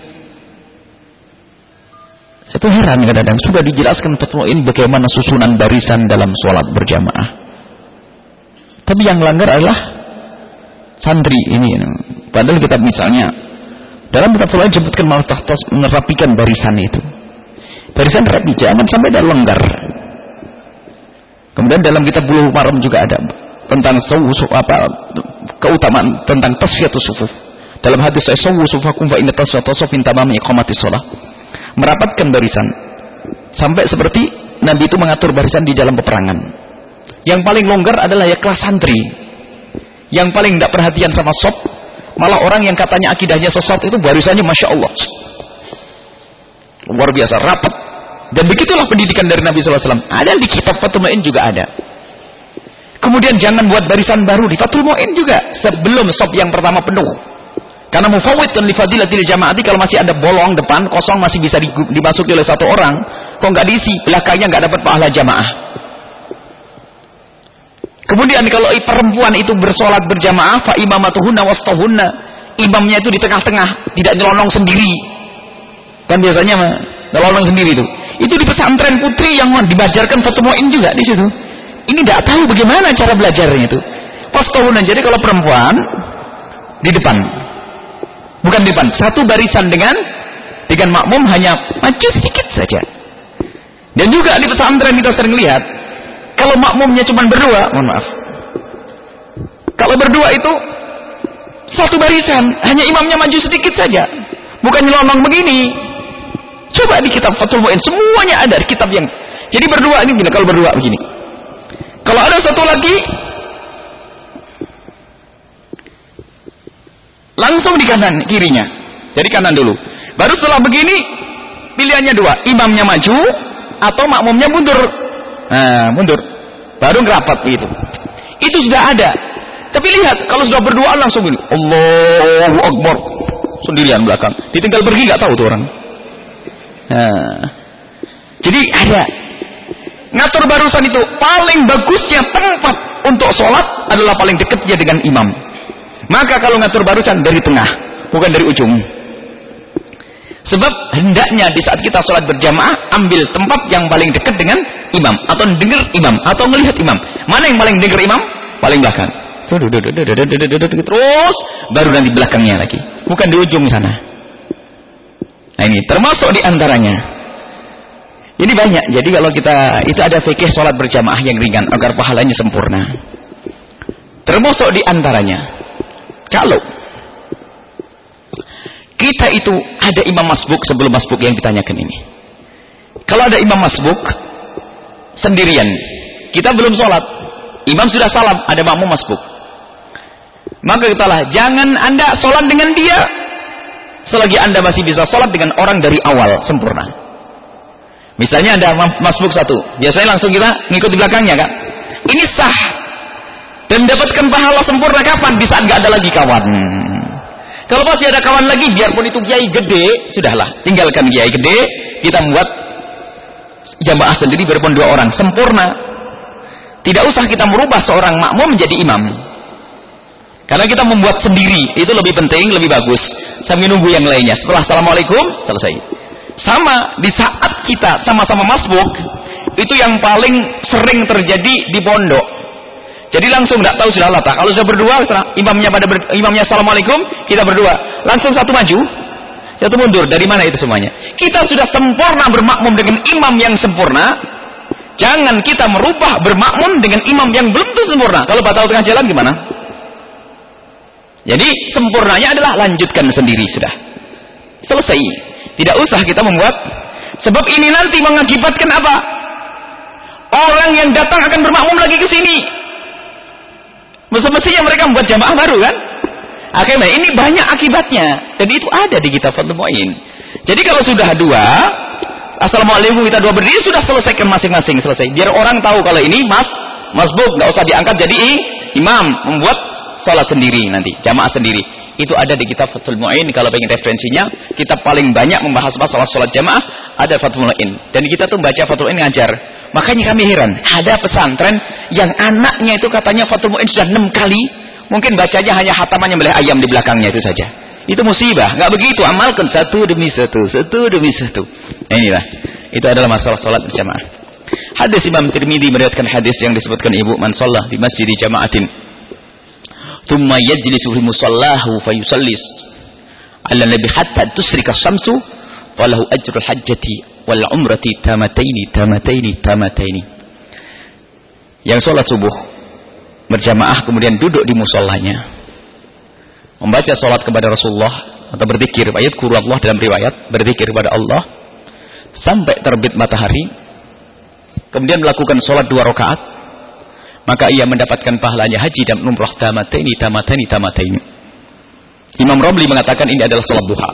Itu heran kadang-kadang. Sudah dijelaskan Fathul Mu'in bagaimana susunan barisan dalam sholat berjamaah, tapi yang melanggar adalah santri ini. Padahal kitab misalnya dalam kitab Fathul Mu'in disebutkan malah merapikan barisan itu. Barisan rapi, jangan sampai ada longgar. Kemudian dalam kitab Bulughul Maram juga ada tentang keutamaan tentang tasfiyatus sufuf. Dalam hadis sahih sufakum fa inna tasfiyatus sufin tamami iqamatis shalah. Merapatkan barisan sampai seperti Nabi itu mengatur barisan di dalam peperangan. Yang paling longgar adalah ya kelas santri, yang paling tidak perhatian sama shop. Malah orang yang katanya akidahnya sesat itu barisannya Masya Allah luar biasa rapat. Dan begitulah pendidikan dari Nabi SAW. Ada di kitab Fathul Mu'in juga ada. Kemudian jangan buat barisan baru di Fathul Mu'in juga sebelum shop yang pertama penuh. Karena mufawwidun li fadilatil jamaati, kalau masih ada bolong depan kosong masih bisa dimasuki oleh 1 orang, kok nggak diisi, belakangnya nggak dapat pahala jamaah. Kemudian kalau perempuan itu bersolat berjamaah, fa imamatuhunna wastahunna, imamnya itu di tengah-tengah, tidak nyelonong sendiri. Kan biasanya nyelonong sendiri itu. Itu di pesantren putri yang dibajarkan Fathul Mu'in juga di situ. Ini tidak tahu bagaimana cara belajarnya itu. Wastahunna, jadi kalau perempuan di depan. Bukan di depan, satu barisan dengan dengan makmum hanya maju sedikit saja. Dan juga di pesantren kita sering lihat, kalau makmumnya cuma berdua, mohon maaf, kalau berdua itu satu barisan, hanya imamnya maju sedikit saja, bukan nyelonong begini. Coba di kitab Fathul Mu'in, semuanya ada di kitab yang. Jadi berdua ini begini, kalau berdua begini. Kalau ada satu lagi, langsung di kanan kirinya. Jadi kanan dulu. Baru setelah begini, pilihannya dua, imamnya maju atau makmumnya mundur. Nah, mundur. Baru ngerapat begitu. Itu sudah ada. Tapi lihat, kalau sudah berduaan langsung gini, Allahu Akbar, sendirian belakang. Ditinggal pergi nggak tahu tuh orang. Nah, jadi ada. Ngatur barusan itu paling bagusnya tempat untuk sholat adalah paling dekatnya dengan imam. Maka kalau ngatur barusan dari tengah, bukan dari ujung. Sebab hendaknya di saat kita sholat berjamaah, ambil tempat yang paling dekat dengan imam, atau dengar imam, atau melihat imam. Mana yang paling dengar imam? Paling belakang. Terus baru nanti belakangnya lagi, bukan di ujung sana. Nah ini termasuk di antaranya. Ini banyak. Jadi kalau kita itu ada fikih sholat berjamaah yang ringan agar pahalanya sempurna. Termasuk di antaranya, kalau kita itu ada imam masbuk sebelum masbuk yang ditanyakan ini. Kalau ada imam masbuk sendirian, kita belum sholat, imam sudah salam, ada makmum masbuk. Maka katalah, jangan anda sholat dengan dia selagi anda masih bisa sholat dengan orang dari awal sempurna. Misalnya ada masbuk satu, biasanya langsung kita ngikut di belakangnya kan. Ini sah dan mendapatkan pahala sempurna kapan? Di saat nggak ada lagi kawan. Kalau masih ada kawan lagi, biarpun itu kiai gede, sudahlah, tinggalkan kiai gede, kita membuat jamaah sendiri biarpun 2 orang, sempurna. Tidak usah kita merubah seorang makmum menjadi imam. Karena kita membuat sendiri, itu lebih penting, lebih bagus. Sambil nunggu yang lainnya. Setelah assalamualaikum, selesai. Sama di saat kita sama-sama masbuk, itu yang paling sering terjadi di pondok. Jadi langsung tidak tahu sudah latah. Kalau sudah berdua, imamnya assalamualaikum, kita berdua, langsung satu maju, satu mundur. Dari mana itu semuanya? Kita sudah sempurna bermakmum dengan imam yang sempurna. Jangan kita merubah bermakmum dengan imam yang belum tentu sempurna. Kalau batal tengah jalan gimana? Jadi sempurnanya adalah lanjutkan sendiri sudah. Selesai. Tidak usah kita membuat, sebab ini nanti mengakibatkan apa? Orang yang datang akan bermakmum lagi ke sini. Mestinya mereka membuat jamaah baru kan? Akhirnya ini banyak akibatnya. Dan itu ada di kitab Fathul Mu'in. Jadi kalau sudah 2, assalamualaikum kita 2 berdiri, sudah selesaikan masing-masing, selesai. Biar orang tahu kalau ini masbuk, nggak usah diangkat jadi imam, membuat sholat sendiri nanti, jamaah sendiri. Itu ada di kitab Fathul Mu'in. Kalau pengen referensinya, kita paling banyak membahas masalah sholat jamaah ada Fathul Mu'in. Dan kita tuh baca Fathul Mu'in ngajar. Makanya kami heran, ada pesantren yang anaknya itu katanya Fathul Mu'in sudah 6 kali, mungkin bacanya hanya hatamannya meleh ayam di belakangnya itu saja. Itu musibah. Nggak begitu, amalkan satu demi satu, satu demi satu. Inilah, itu adalah masalah sholat berjamaah. Hadis Imam Tirmidzi meriwayatkan hadis yang disebutkan ibu, man shalla di masjid jama'atin thumma yajlisu fi musallahu fayusallis ala nabi hatta tusrika syamsu falahu ajrul hajjati wal umrati tamataini. Yang sholat subuh berjamaah kemudian duduk di musallanya, membaca sholat kepada Rasulullah atau berzikir, ayat Allah dalam riwayat berzikir kepada Allah sampai terbit matahari, kemudian melakukan sholat 2 rakaat, maka ia mendapatkan pahalanya haji dan umrah tamataini. Imam Romli mengatakan ini adalah sholat duha.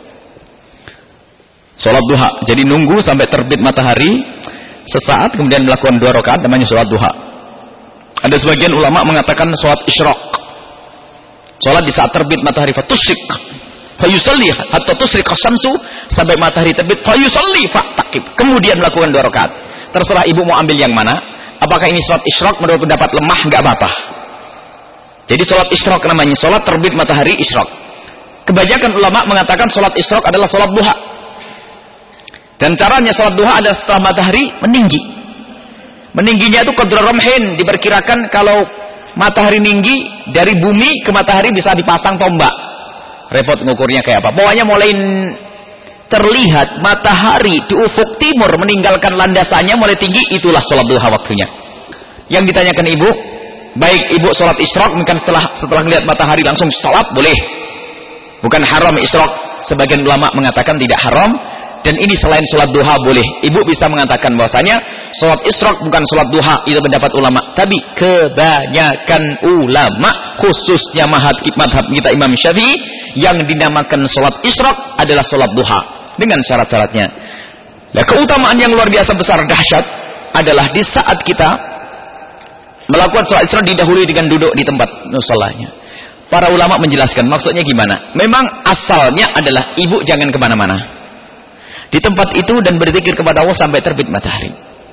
Sholat duha, jadi nunggu sampai terbit matahari sesaat, kemudian melakukan 2 rakaat, namanya sholat duha. Ada sebagian ulama mengatakan sholat isyraq, sholat di saat terbit matahari, fatusrik fayusalli hatta tusrika syamsu, sampai matahari terbit, fayusalli fa'taqib, kemudian melakukan 2 rakaat. Terserah ibu mau ambil yang mana. Apakah ini sholat isyraq? Menurut pendapat lemah nggak apa-apa. Jadi sholat isyraq namanya, sholat terbit matahari isyraq. Kebanyakan ulama mengatakan sholat isyraq adalah sholat duha. Dan caranya sholat duha adalah setelah matahari meninggi. Meningginya itu qadra ramhin, diperkirakan kalau matahari tinggi dari bumi ke matahari bisa dipasang tombak. Repot ngukurnya kayak apa. Pokoknya mulai terlihat matahari di ufuk timur meninggalkan landasannya mulai tinggi, itulah sholat duha waktunya. Yang ditanyakan ibu, baik ibu sholat isyraq, mungkin setelah melihat matahari langsung sholat, boleh. Bukan haram isyraq. Sebagian ulama mengatakan tidak haram. Dan ini selain sholat duha boleh. Ibu bisa mengatakan bahwasanya sholat isyraq bukan sholat duha, itu pendapat ulama. Tapi kebanyakan ulama, khususnya madhab kita Imam Syafi'i, yang dinamakan sholat isyraq adalah sholat duha dengan syarat-syaratnya. Nah, keutamaan yang luar biasa besar dahsyat adalah di saat kita melakukan sholat isyraq didahului dengan duduk di tempat musholanya. Para ulama menjelaskan maksudnya gimana. Memang asalnya adalah ibu jangan kemana-mana di tempat itu dan berzikir kepada Allah sampai terbit matahari.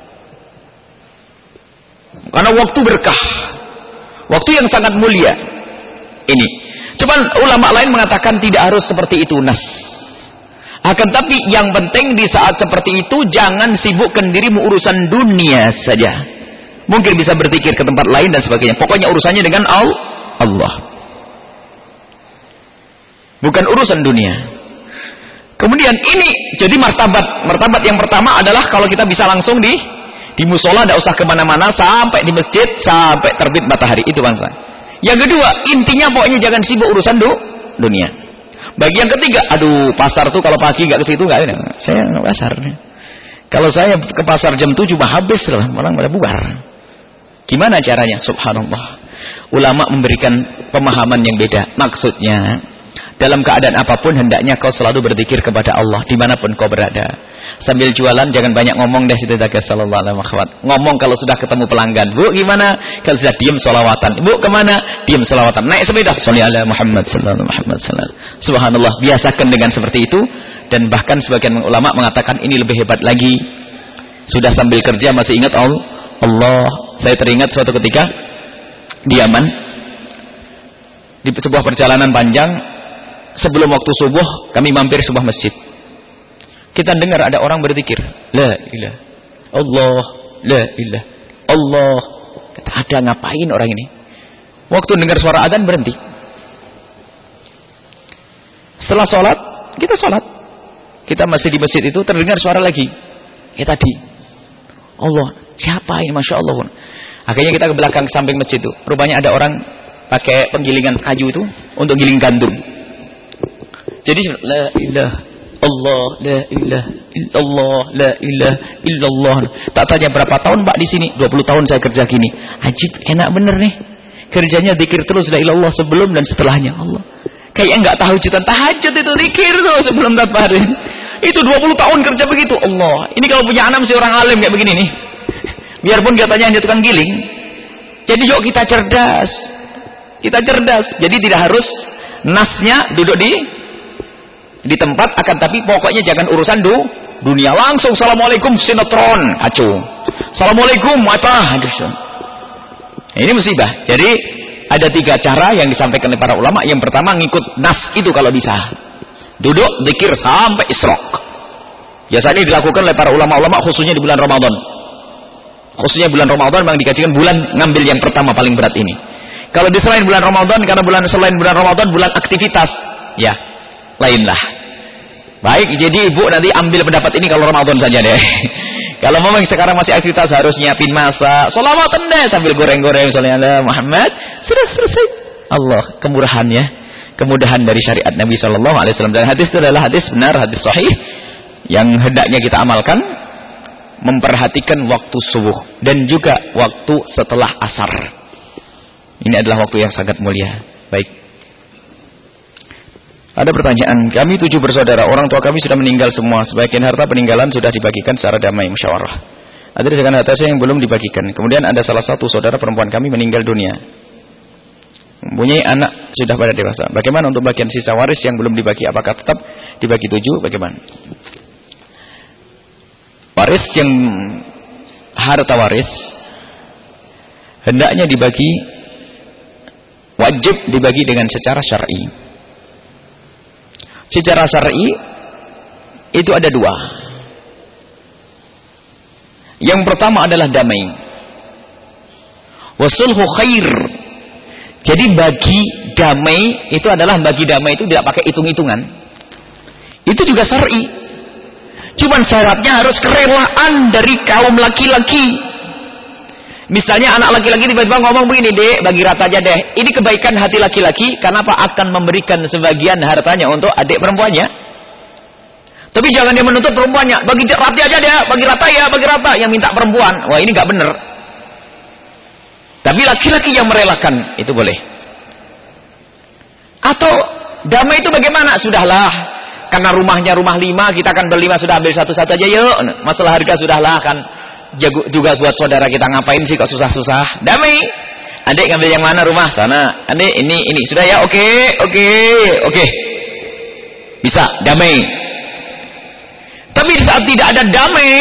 Karena waktu berkah, waktu yang sangat mulia. Ini. Cuman ulama lain mengatakan tidak harus seperti itu nas. Akan tapi yang penting di saat seperti itu jangan sibukkan dirimu urusan dunia saja. Mungkin bisa berzikir ke tempat lain dan sebagainya. Pokoknya urusannya dengan Allah. Bukan urusan dunia. Kemudian ini jadi martabat yang pertama adalah kalau kita bisa langsung di musola, tidak usah kemana-mana sampai di masjid sampai terbit matahari, itu bangsa. Yang kedua, intinya pokoknya jangan sibuk urusan dunia. Bagi yang ketiga, aduh pasar tuh kalau pagi nggak ke situ nggak ada. Saya nggak pasar. Kalau saya ke pasar jam 7 mah habis lah, orang pada bubar. Gimana caranya? Subhanallah. Ulama memberikan pemahaman yang beda. Maksudnya, dalam keadaan apapun hendaknya kau selalu berzikir kepada Allah dimanapun kau berada. Sambil jualan jangan banyak ngomong deh, situ dagas sallallahu alaihi wasallam. Ngomong kalau sudah ketemu pelanggan. Bu gimana? Kalau sudah diam sholawatan. Bu kemana? Diam sholawatan. Naik sepeda. Sholli ala Muhammad sallallahu alaihi wasallam. Subhanallah, biasakan dengan seperti itu. Dan bahkan sebagian ulama mengatakan ini lebih hebat lagi. Sudah sambil kerja masih ingat Allah. Saya teringat suatu ketika di Yaman, di sebuah perjalanan panjang. Sebelum waktu subuh kami mampir sebuah masjid. Kita dengar ada orang berzikir, la ilah Allah, la ilah Allah. Kata, ada ngapain orang ini? Waktu dengar suara adzan berhenti. Setelah sholat, kita sholat. Kita masih di masjid itu terdengar suara lagi. Tadi Allah, siapa ini? Masya Allah. Akhirnya kita ke belakang samping masjid itu. Rupanya ada orang pakai penggilingan kayu itu untuk giling gandum. Jadi la ilah Allah, la ilah illallah, la ilah illallah. Tak tanya berapa tahun Pak di sini? 20 tahun saya kerja gini. Ajib, enak bener nih. Kerjanya zikir terus la ilallah sebelum dan setelahnya Allah. Kayak enggak tahujudan, tahajud itu zikir tuh sebelum tabarin. Itu 20 tahun kerja begitu. Allah. Ini kalau punya anak mesti orang alim kayak begini nih. Biarpun katanya hanya tukang giling. Jadi yuk kita cerdas. Kita cerdas. Jadi tidak harus nasnya duduk di tempat, akan tapi pokoknya jangan urusan dunia. Langsung assalamualaikum sinetron kacau, assalamualaikum apa. Ini musibah. Jadi ada 3 cara yang disampaikan oleh para ulama. Yang pertama ngikut nas itu kalau bisa, duduk zikir sampai isyraq. Biasanya dilakukan oleh para ulama-ulama khususnya di bulan Ramadan. Khususnya bulan Ramadan memang dikajikan bulan ngambil yang pertama paling berat ini. Kalau di selain bulan Ramadan, karena selain bulan Ramadan bulan aktivitas, ya lainlah. Baik, jadi ibu nanti ambil pendapat ini kalau Ramadan saja deh. Kalau memang sekarang masih aktivitas harus nyiapin masa, sholawatan deh sambil goreng-goreng misalnya Muhammad, sudah selesai. Allah kemurahannya, kemudahan dari syariat Nabi Shallallahu Alaihi Wasallam. Dan hadis itu adalah hadis benar, hadis sahih yang hendaknya kita amalkan. Memperhatikan waktu subuh dan juga waktu setelah asar. Ini adalah waktu yang sangat mulia. Baik. Ada pertanyaan, kami 7 bersaudara, orang tua kami sudah meninggal semua, sebagian harta peninggalan sudah dibagikan secara damai musyawarah. Ada rekan harta saya yang belum dibagikan. Kemudian ada salah satu saudara perempuan kami meninggal dunia, mempunyai anak sudah pada dewasa. Bagaimana untuk bagian sisa waris yang belum dibagi? Apakah tetap dibagi 7? Bagaimana? Waris yang harta waris hendaknya dibagi, wajib dibagi dengan secara syar'i. Secara syar'i itu ada 2. Yang pertama adalah damai. Wasulhu khair. Jadi bagi damai itu adalah bagi damai itu tidak pakai hitung-hitungan. Itu juga syar'i. Cuman syaratnya harus kerelaan dari kaum laki-laki. Misalnya anak laki-laki tiba-tiba ngomong begini, Dek, bagi rata aja deh. Ini kebaikan hati laki-laki, kenapa akan memberikan sebagian hartanya untuk adik perempuannya. Tapi jangan dia menuntut perempuannya, bagi rata aja deh, bagi rata ya, bagi rata. Yang minta perempuan, wah ini gak bener. Tapi laki-laki yang merelakan, itu boleh. Atau damai itu bagaimana? Sudahlah, karena rumahnya rumah 5, kita akan berlima, sudah ambil satu-satu aja yuk. Masalah harga sudahlah kan. Juga buat saudara kita, ngapain sih kok susah-susah. Damai. Adik ngambil yang mana rumah? Sana. Adik ini. Sudah ya, oke. Bisa, damai. Tapi di saat tidak ada damai,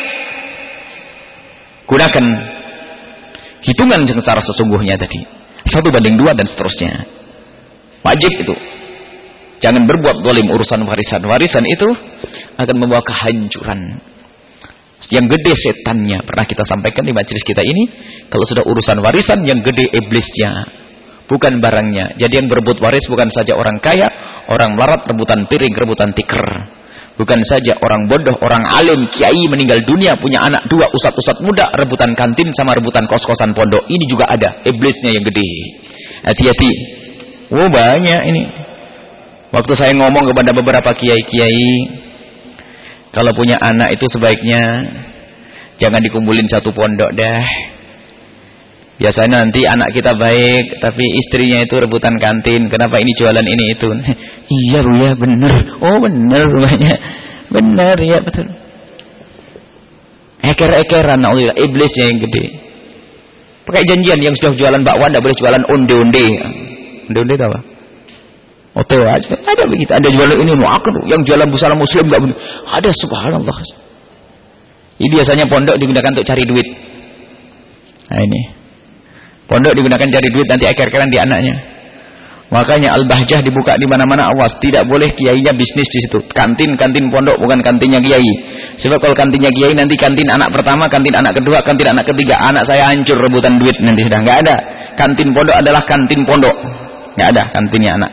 gunakan hitungan secara sesungguhnya tadi. 1:2 dan seterusnya. Wajib itu. Jangan berbuat zalim urusan warisan. Warisan itu akan membawa kehancuran. Yang gede setannya, pernah kita sampaikan di majelis kita ini, kalau sudah urusan warisan, yang gede iblisnya, bukan barangnya. Jadi yang berebut waris bukan saja orang kaya, orang melarat, rebutan piring, rebutan tikar. Bukan saja orang bodoh, orang alim, kiai meninggal dunia, punya anak 2, ustadz muda, rebutan kantin sama rebutan kos-kosan pondok. Ini juga ada, iblisnya yang gede. Hati-hati. Oh banyak ini. Waktu saya ngomong kepada beberapa kiai-kiai, kalau punya anak itu sebaiknya jangan dikumpulin satu pondok dah. Biasanya nanti anak kita baik, tapi istrinya itu rebutan kantin. Kenapa ini jualan ini itu? Iya Bu ya, bener. Oh bener rumahnya. Bener ya, betul. Eker-ekeran, na'udzubillah, iblisnya yang gede. Pakai janjian, yang sudah jualan bakwan tidak boleh jualan onde-onde. Onde-onde itu apa? Otew aja. Ada begitu. Ada jualan ini yang jualan busana muslim enggak begitu. Ada, subhanallah. Ini biasanya pondok digunakan untuk cari duit. Nah ini. Pondok digunakan cari duit, nanti akhir-akhiran di anaknya. Makanya Al-Bahjah dibuka di mana-mana, awas, tidak boleh kiainya bisnis di situ. Kantin pondok, bukan kantinnya kiai. Sebab kalau kantinnya kiai nanti kantin anak pertama, kantin anak kedua, kantin anak ketiga. Anak saya hancur rebutan duit nanti sudah enggak ada. Kantin pondok adalah kantin pondok. Enggak ada kantinnya anak.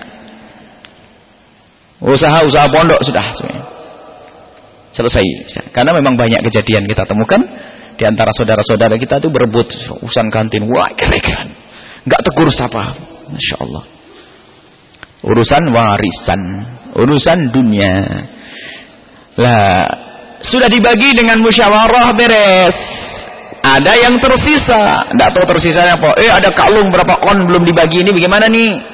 Usaha pondok sudah selesai. Karena memang banyak kejadian kita temukan di antara saudara-saudara kita itu berebut urusan kantin. Wah, keren. Enggak tegur sapa. Masya Allah. Urusan warisan, urusan dunia. Lah, sudah dibagi dengan musyawarah beres. Ada yang tersisa, enggak tahu tersisanya apa. Ada kalung berapa on belum dibagi, ini bagaimana nih?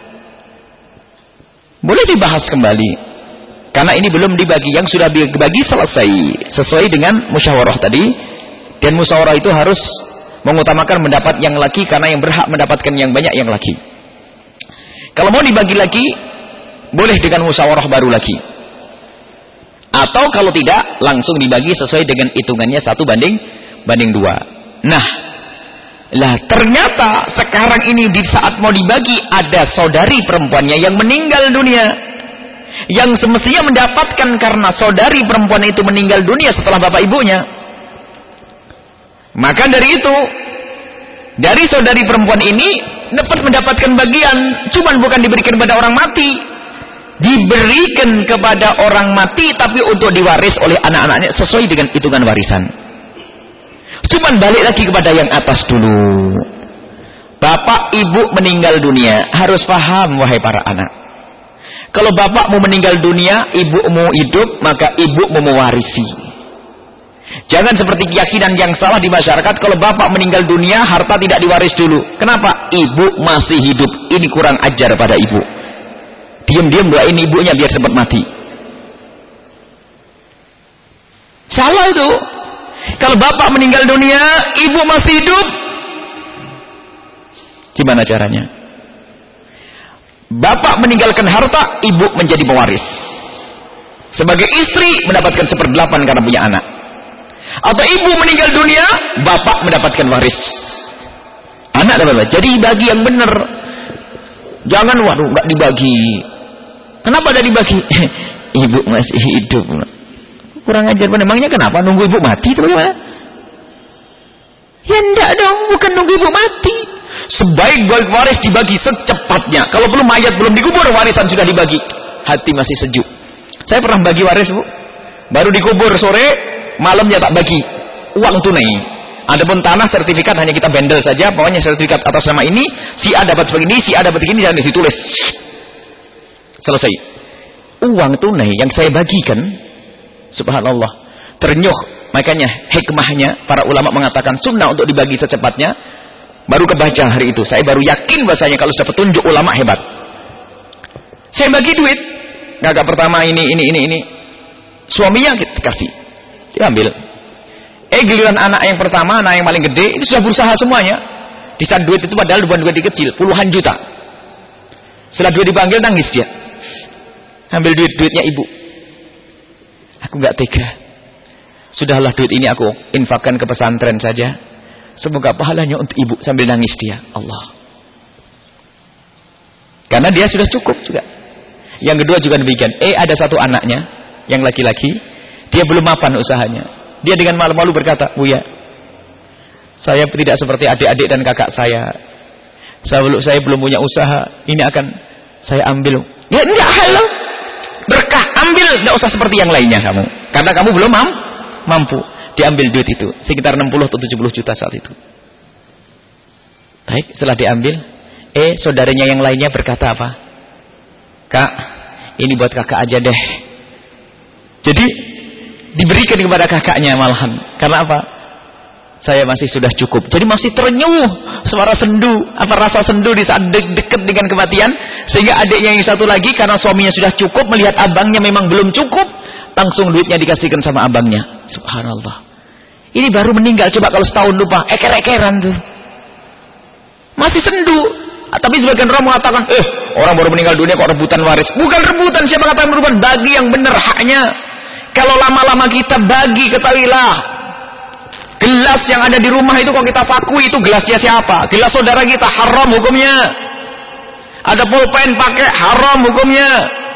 Boleh dibahas kembali. Karena ini belum dibagi, yang sudah dibagi selesai sesuai dengan musyawarah tadi. Dan musyawarah itu harus mengutamakan mendapat yang laki, karena yang berhak mendapatkan yang banyak yang laki. Kalau mau dibagi lagi, boleh dengan musyawarah baru lagi. Atau kalau tidak, langsung dibagi sesuai dengan hitungannya 1:2. Nah, ternyata sekarang ini di saat mau dibagi, ada saudari perempuannya yang meninggal dunia, yang semestinya mendapatkan karena saudari perempuan itu meninggal dunia setelah bapak ibunya. Maka dari itu, dari saudari perempuan ini dapat mendapatkan bagian, cuman bukan diberikan kepada orang mati, diberikan kepada orang mati, tapi untuk diwaris oleh anak-anaknya sesuai dengan hitungan warisan. Cuman balik lagi kepada yang atas dulu. Bapak ibu meninggal dunia, harus paham wahai para anak. Kalau bapakmu meninggal dunia, ibumu hidup, maka ibumu mewarisi. Jangan seperti keyakinan yang salah di masyarakat, kalau bapak meninggal dunia, harta tidak diwaris dulu. Kenapa? Ibu masih hidup. Ini kurang ajar pada ibu. Diam-diam doain ibunya biar cepat mati. Salah itu. Kalau bapak meninggal dunia, ibu masih hidup, gimana caranya? Bapak meninggalkan harta, ibu menjadi pewaris. Sebagai istri mendapatkan 1/8 karena punya anak. Atau ibu meninggal dunia, bapak mendapatkan waris. Anak dapat. Jadi bagi yang benar. Jangan waduh nggak dibagi. Kenapa tidak dibagi? Ibu masih hidup. Kurang ajar, memangnya kenapa nunggu ibu mati itu bagaimana? Ya enggak dong, bukan nunggu ibu mati. Sebaik-baik waris dibagi secepatnya. Kalau belum mayat belum dikubur, warisan sudah dibagi. Hati masih sejuk. Saya pernah bagi waris, Bu. Baru dikubur sore, malamnya tak bagi. Uang tunai. Adapun tanah sertifikat hanya kita bendel saja, pokoknya sertifikat atas nama ini, si A dapat begini, si A dapat begini, dan ditulis. Selesai. Uang tunai yang saya bagikan, subhanallah, ternyuh. Makanya hikmahnya para ulama mengatakan sunnah untuk dibagi secepatnya. Baru kebaca hari itu, saya baru yakin bahasanya kalau sudah petunjuk ulama hebat. Saya bagi duit, kakak pertama ini. Suaminya kita kasih, dia ambil. Giliran anak yang pertama, anak yang paling gede, itu sudah berusaha semuanya. Di saat duit itu padahal bukan duit kecil, puluhan juta. Setelah duit dipanggil nangis dia. Ambil duitnya ibu. Aku nggak tega. Sudahlah duit ini aku infakkan ke pesantren saja. Semoga pahalanya untuk ibu. Sambil nangis dia. Allah. Karena dia sudah cukup juga. Yang kedua juga demikian. Ada satu anaknya yang laki-laki, dia belum mapan usahanya. Dia dengan malu-malu berkata, Buya, saya tidak seperti adik-adik dan kakak saya. Saya belum punya usaha. Ini akan saya ambil. Ya enggak halal. Berkah, ambil. Enggak usah seperti yang lainnya kamu. Karena kamu belum mampu. Diambil duit itu. Sekitar 60 atau 70 juta saat itu. Baik, setelah diambil. Saudaranya yang lainnya berkata apa? Kak, ini buat kakak aja deh. Jadi diberikan kepada kakaknya malahan. Karena apa? Saya masih sudah cukup. Jadi masih ternyuh suara sendu, rasa sendu di saat dekat dengan kematian. Sehingga adiknya yang satu lagi karena suaminya sudah cukup, melihat abangnya memang belum cukup, langsung duitnya dikasihkan sama abangnya. Subhanallah. Ini baru meninggal, coba kalau setahun lupa, eker-ekeran tuh. Masih sendu. Tapi sebagian orang mengatakan, orang baru meninggal dunia kok rebutan waris. Bukan rebutan, siapa kata rebutan? Bagi yang benar haknya. Kalau lama-lama kita bagi, ketahuilah, gelas yang ada di rumah itu kalau kita sakui, itu gelasnya siapa? Gelas saudara kita, haram hukumnya. Ada pulpen pakai, haram hukumnya.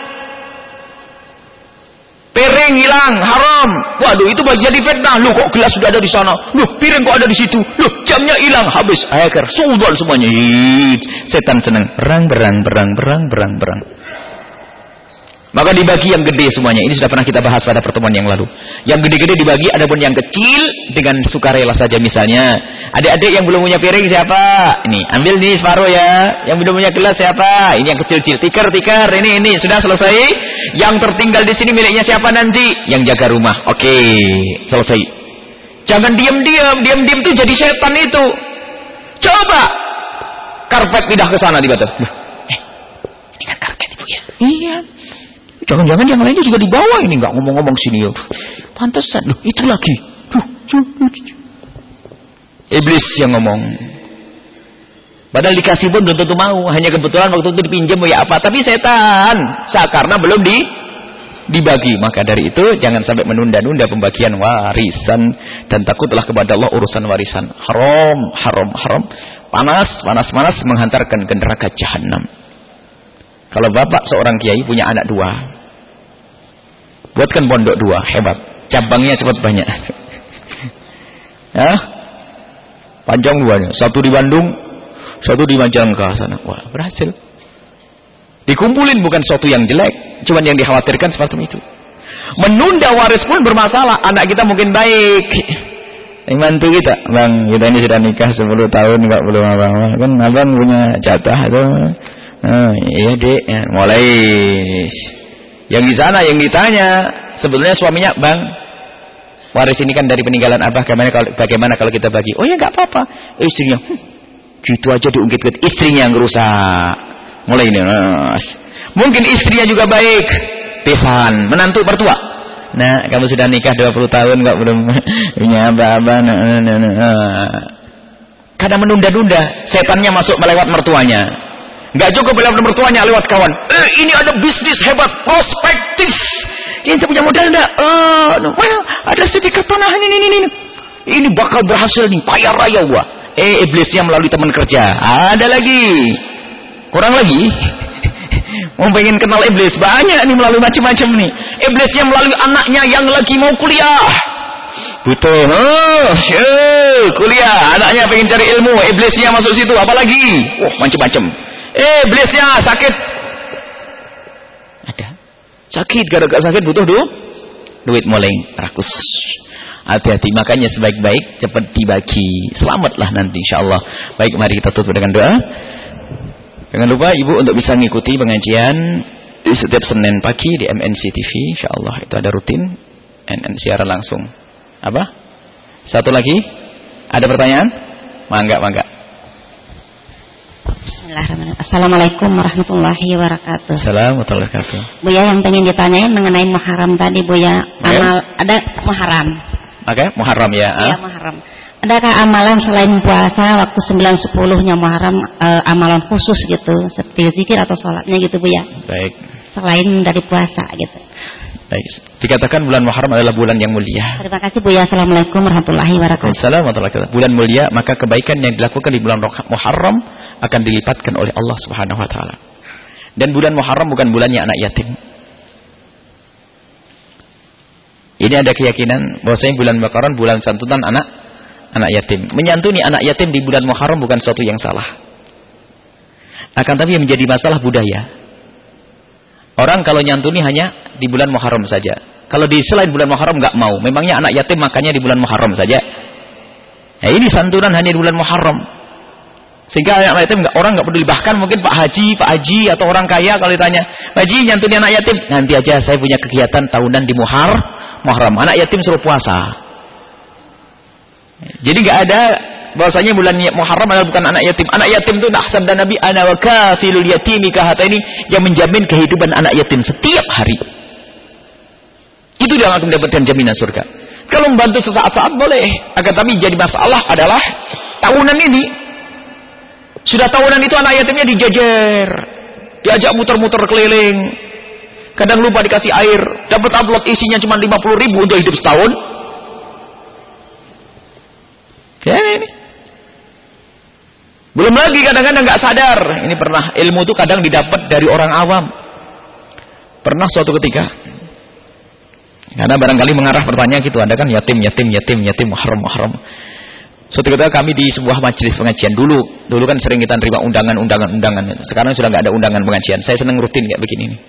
Piring hilang, haram. Waduh, itu jadi fitnah. Loh, kok gelas sudah ada di sana? Loh, piring kok ada di situ? Loh, jamnya hilang, habis. Akhir, sudol semuanya. Setan senang. Berang. Maka dibagi yang gede semuanya. Ini sudah pernah kita bahas pada pertemuan yang lalu. Yang gede-gede dibagi, adapun yang kecil dengan sukarela saja misalnya. Adik-adik yang belum punya piring siapa? Ini, ambil nih separuh ya. Yang belum punya gelas siapa? Ini yang kecil-kecil. Tikar. Ini sudah selesai. Yang tertinggal di sini miliknya siapa nanti? Yang jaga rumah. Oke, selesai. Jangan diam-diam itu jadi setan itu. Coba karpet pindah ke sana di Batam. Ini kan karpet Ibu ya? Iya. Jangan-jangan yang lainnya juga di bawah ini nggak ngomong-ngomong sini ya. Pantesan loh, itu lagi. Iblis yang ngomong. Padahal dikasih pun belum tentu mau, hanya kebetulan waktu itu dipinjam ya apa. Tapi setan, karena belum dibagi. Maka dari itu jangan sampai menunda-nunda pembagian warisan dan takutlah kepada Allah urusan warisan. Haram. Panas menghantarkan ke neraka jahanam. Kalau bapak seorang kiai punya anak 2. Buatkan pondok 2, hebat. Cabangnya cepat banyak. Ya? Panjang 2-nya. Satu di Bandung, satu di Majalengka sana. Wah, berhasil. Dikumpulin bukan sesuatu yang jelek, cuman yang dikhawatirkan seperti itu. Menunda waris pun bermasalah. Anak kita mungkin baik. Mantu kita, Bang, kita ini sudah nikah 10 tahun enggak belum apa-apa. Kan Abang punya jatah itu. Iya, Dek. Ya, mulai yang di sana yang ditanya, sebetulnya suaminya, Bang, waris ini kan dari peninggalan Abah, bagaimana kalau kita bagi? Oh ya nggak apa-apa. Istrinya, gitu aja diungkit-ungkit, istrinya yang rusak. Mulai ini, mungkin istrinya juga baik, pesan, menantu mertua. Nah, kamu sudah nikah 20 tahun nggak belum punya abah. Karena menunda-nunda, setannya masuk melewat mertuanya. Nggak cukup lewat mertuanya, lewat kawan. Ini ada bisnis hebat, prospektif. Ini punya modal enggak? Ada sedikit tanah ini. Ini bakal berhasil nih, kaya raya gua. Iblisnya melalui teman kerja. Ada lagi. Kurang lagi. Mau pengen kenal iblis, banyak nih melalui macam-macam nih. Iblisnya melalui anaknya yang lagi mau kuliah. Betul. Kuliah, anaknya pengen cari ilmu, iblisnya masuk situ, apalagi? Macam-macam. Iblisnya sakit. Ada. Sakit, gara-gara sakit butuh duit mulai rakus. Hati-hati, makanya sebaik-baik cepat dibagi. Selamatlah nanti insyaallah. Baik, mari kita tutup dengan doa. Jangan lupa Ibu untuk bisa mengikuti pengajian di setiap Senin pagi di MNC TV insyaallah. Itu ada rutin siaran langsung. Apa? Satu lagi? Ada pertanyaan? Mangga. Bismillahirrahmanirrahim. Assalamualaikum warahmatullahi wabarakatuh. Assalamualaikum warahmatullahi wabarakatuh. Buya, yang pengen ditanyain mengenai Muharram tadi, Buya. Ada Muharram. Oke, Muharram ya. Iya, Muharram. Adakah amalan selain puasa waktu 9-10-nya Muharram, amalan khusus gitu, seperti zikir atau sholatnya gitu, Buya? Baik. Selain dari puasa gitu. Baik. Dikatakan bulan Muharram adalah bulan yang mulia. Terima kasih, Buya. Assalamualaikum warahmatullahi wabarakatuh. Assalamualaikum warahmatullahi wabarakatuh. Bulan mulia, maka kebaikan yang dilakukan di bulan Muharram akan dilipatkan oleh Allah Subhanahu wa taala. Dan bulan Muharram bukan bulannya anak yatim. Ini ada keyakinan bahwasanya bulan Muharram bulan santunan anak yatim. Menyantuni anak yatim di bulan Muharram bukan suatu yang salah. Akan tapi yang menjadi masalah budaya. Orang kalau nyantuni hanya di bulan Muharram saja. Kalau di selain bulan Muharram enggak mau. Memangnya anak yatim makannya di bulan Muharram saja. Nah, ini santunan hanya di bulan Muharram. Sehingga anak yatim orang enggak peduli. Bahkan mungkin Pak Haji atau orang kaya kalau ditanya, "Pak Haji, nyantuni anak yatim?" "Nanti aja, saya punya kegiatan tahunan di Muharram. Anak yatim suruh puasa." Jadi enggak ada bahwasanya bulan Muharram adalah bukan anak yatim. Anak yatim itu sabda Nabi, "Ana wa kafilul yatimi kahataini," yang menjamin kehidupan anak yatim setiap hari. Itu yang akan mendapatkan jaminan surga. Kalau membantu sesaat-saat boleh, akan tapi jadi masalah adalah tahunan ini. Sudah tahunan itu anak yatimnya dijajar, diajak muter-muter keliling. Kadang lupa dikasih air, dapat amplop isinya cuma 50.000 untuk hidup setahun. Ya ini. Belum lagi kadang-kadang nggak sadar. Ini pernah ilmu itu kadang didapat dari orang awam. Pernah suatu ketika, karena barangkali mengarah pertanyaan gitu, Anda kan yatim Muharram. Suatu ketika kami di sebuah majelis pengajian dulu kan sering kita terima undangan. Sekarang sudah nggak ada undangan pengajian. Saya senang rutin kayak begini nih.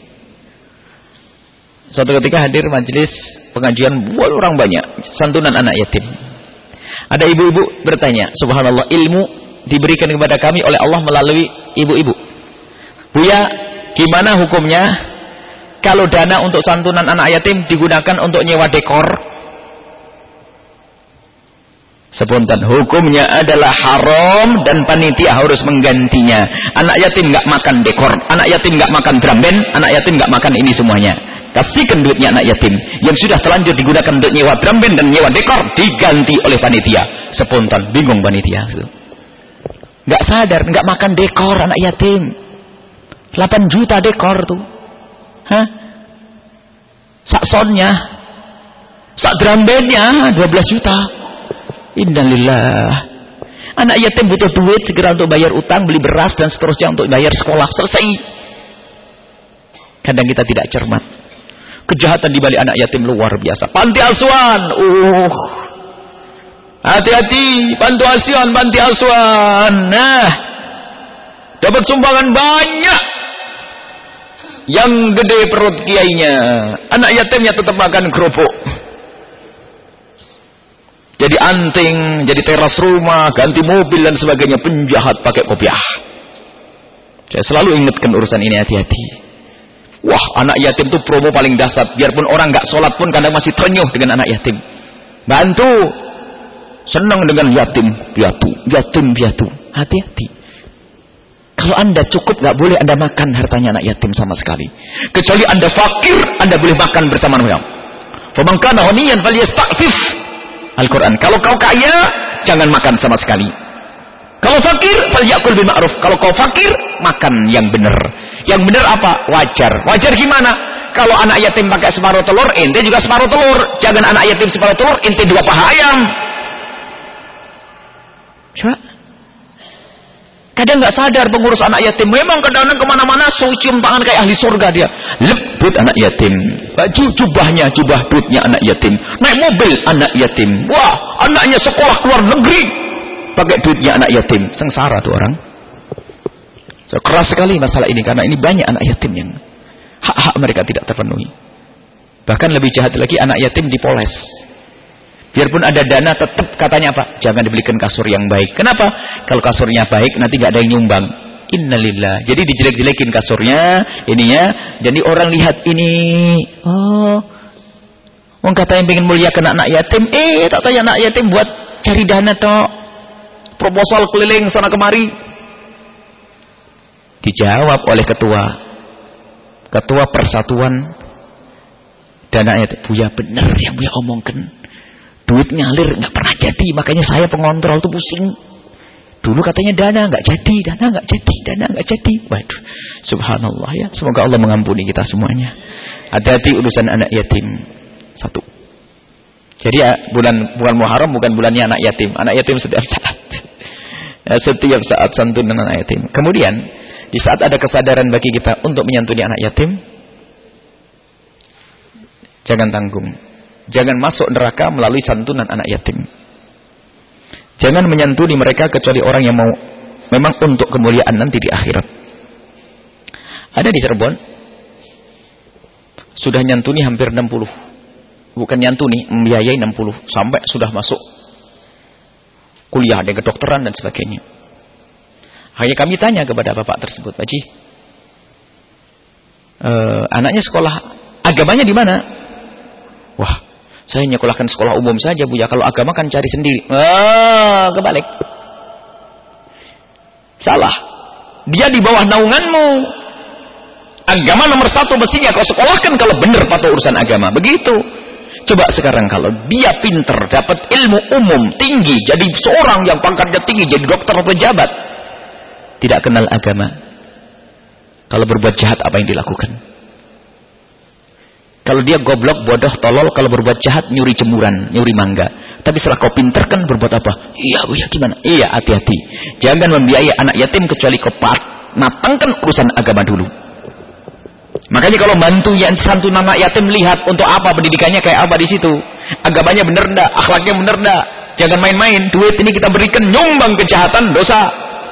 Suatu ketika hadir majelis pengajian buat orang banyak, santunan anak yatim. Ada ibu-ibu bertanya, subhanallah, ilmu diberikan kepada kami oleh Allah melalui ibu-ibu. Buya, gimana hukumnya kalau dana untuk santunan anak yatim digunakan untuk nyewa dekor? Spontan, hukumnya adalah haram dan panitia harus menggantinya. Anak yatim nggak makan dekor, anak yatim nggak makan drum band, anak yatim nggak makan ini semuanya. Kasihkan duitnya anak yatim yang sudah terlanjur digunakan untuk nyewa drum band dan nyewa dekor, diganti oleh panitia. Spontan, bingung panitia. Nggak sadar, nggak makan dekor anak yatim. 8 juta dekor tuh. Sak soundnya, sak drum bandnya 12 juta. Innalillah. Anak yatim butuh duit segera untuk bayar utang, beli beras dan seterusnya untuk bayar sekolah. Selesai. Kadang kita tidak cermat. Kejahatan di balik anak yatim luar biasa. Panti asuhan. Hati-hati, panti asuhan. Nah, dapat sumbangan banyak. Yang gede perut kiainya, anak yatimnya tetap makan kerupuk. Jadi anting, jadi teras rumah, ganti mobil dan sebagainya, penjahat pakai kopiah. Saya selalu ingatkan urusan ini, hati-hati. Wah, anak yatim itu promo paling dahsyat. Biarpun orang nggak sholat pun kadang masih terenyuh dengan anak yatim. Bantu, senang dengan yatim piatu. Hati-hati. Kalau Anda cukup, nggak boleh Anda makan hartanya anak yatim sama sekali. Kecuali Anda fakir, Anda boleh makan bersama mereka. Faman kana ghaniyan falyasta'fif. Al-Quran. Kalau kau kaya, jangan makan sama sekali. Kalau fakir, falyakul bil ma'ruf. Kalau kau fakir, makan yang benar. Yang benar apa? Wajar. Wajar gimana? Kalau anak yatim pakai separuh telur, ente juga separuh telur. Jangan anak yatim separuh telur, ente 2 paha ayam. Coba. Kadang nggak sadar pengurus anak yatim. Memang kadang-kadang kemana-mana cium tangan kayak ahli surga dia. Duit anak yatim. Baju jubahnya, jubah duitnya anak yatim. Naik mobil anak yatim. Wah, anaknya sekolah keluar negeri pakai duitnya anak yatim. Sengsara tuh orang. Keras sekali masalah ini karena ini banyak anak yatim yang hak-hak mereka tidak terpenuhi. Bahkan lebih jahat lagi, anak yatim dipoles. Biarpun ada dana, tetap katanya apa? Jangan dibelikan kasur yang baik. Kenapa? Kalau kasurnya baik, nanti gak ada yang nyumbang. Innalillah. Jadi dijelek-jelekin kasurnya, ininya. Jadi orang lihat ini. Oh, orang kata yang pengen muliakan anak yatim. Tak tanya anak yatim buat cari dana toh. Proposal keliling sana kemari. Dijawab oleh ketua persatuan dana yatim. Buya benar yang Buya omongkan. Duit ngalir nggak pernah jadi, makanya saya pengontrol tuh pusing. Dulu katanya dana nggak jadi. Waduh, subhanallah ya. Semoga Allah mengampuni kita semuanya. Hati-hati urusan anak yatim. Satu. Jadi ya, bulan Muharram bukan bulannya anak yatim. Anak yatim setiap saat. Setiap saat santunan anak yatim. Kemudian di saat ada kesadaran bagi kita untuk menyantuni anak yatim, jangan tanggung. Jangan masuk neraka melalui santunan anak yatim. Jangan menyantuni mereka kecuali orang yang mau memang untuk kemuliaan nanti di akhirat. Ada di Cirebon sudah nyantuni hampir 60. Bukan nyantuni, membiayai 60 sampai sudah masuk kuliah, ada kedokteran dan sebagainya. Hanya kami tanya kepada bapak tersebut, Pak Ji, anaknya sekolah agamanya di mana? Wah, saya nyekolahkan sekolah umum saja, Bu ya. Kalau agama kan cari sendiri. Kebalik. Salah. Dia di bawah naunganmu. Agama nomor 1 mestinya kau sekolahkan kalau benar patuh urusan agama. Begitu. Coba sekarang kalau dia pinter, dapat ilmu umum tinggi, jadi seorang yang pangkatnya tinggi, jadi dokter atau pejabat, tidak kenal agama. Kalau berbuat jahat apa yang dilakukan? Kalau dia goblok, bodoh, tolol, kalau berbuat jahat, nyuri jemuran, nyuri mangga. Tapi setelah kau pinter kan berbuat apa? Iya, Bu ya, gimana? Iya, hati-hati. Jangan membiayai anak yatim kecuali kau matangkan urusan agama dulu. Makanya kalau bantu yang santun anak yatim, lihat untuk apa pendidikannya, kayak apa di situ. Agamanya bener ndak, akhlaknya bener ndak. Jangan main-main. Duit ini kita berikan nyumbang kejahatan, dosa.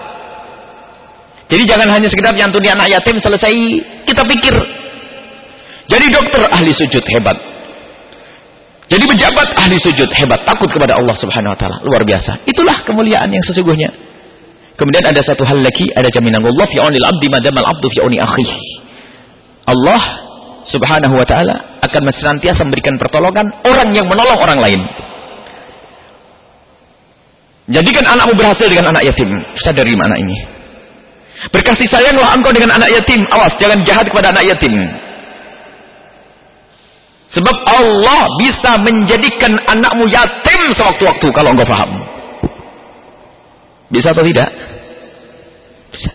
Jadi jangan hanya sekedar nyantuni anak yatim selesai, kita pikir. Jadi dokter ahli sujud hebat. Jadi pejabat ahli sujud hebat, takut kepada Allah Subhanahu wa taala, luar biasa. Itulah kemuliaan yang sesungguhnya. Kemudian ada satu hal lagi, ada jaminan Allah fi aunil abdi madamal abdu fi auni akhihi. Allah Subhanahu wa taala akan senantiasa memberikan pertolongan orang yang menolong orang lain. Jadikan anakmu berhasil dengan anak yatim. Sadari anak ini. Berkasih sayanglah engkau dengan anak yatim. Awas jangan jahat kepada anak yatim. Sebab Allah bisa menjadikan anakmu yatim sewaktu-waktu kalau engkau faham. Bisa atau tidak? Bisa.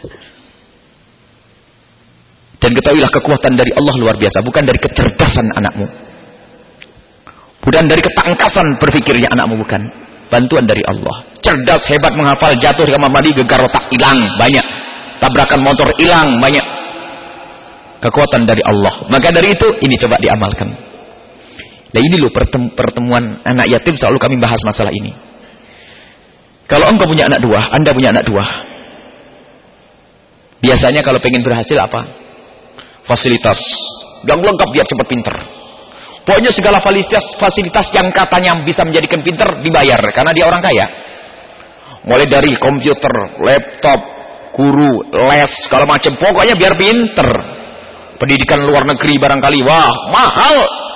Dan ketahuilah kekuatan dari Allah luar biasa, bukan dari kecerdasan anakmu. Bukan dari ketangkasan berpikirnya anakmu, bukan. Bantuan dari Allah. Cerdas, hebat, menghafal, jatuh di kamar mandi, gegar otak hilang, banyak. Tabrakan motor hilang, banyak. Kekuatan dari Allah. Maka dari itu, ini coba diamalkan. Nah ini loh pertemuan anak yatim, selalu kami bahas masalah ini. Kalau engkau punya anak dua, anda punya anak dua, biasanya kalau pengen berhasil apa? Fasilitas yang lengkap biar cepat pinter. Pokoknya segala fasilitas yang katanya bisa menjadikan pinter dibayar karena dia orang kaya. Mulai dari komputer, laptop, guru, les, segala macam, pokoknya biar pinter. Pendidikan luar negeri barangkali, wah mahal.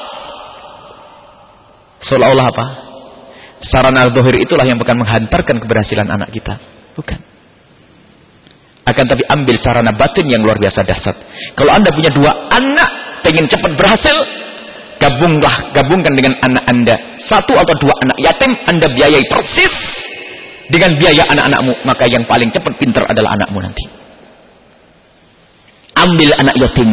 Seolah-olah apa? Sarana zahir itulah yang akan menghantarkan keberhasilan anak kita. Bukan. Akan tapi ambil sarana batin yang luar biasa dahsyat. Kalau anda punya dua anak, pengen cepat berhasil, gabungkan dengan anak anda. Satu atau dua anak yatim, anda biayai persis dengan biaya anak-anakmu. Maka yang paling cepat pintar adalah anakmu nanti. Ambil anak yatim.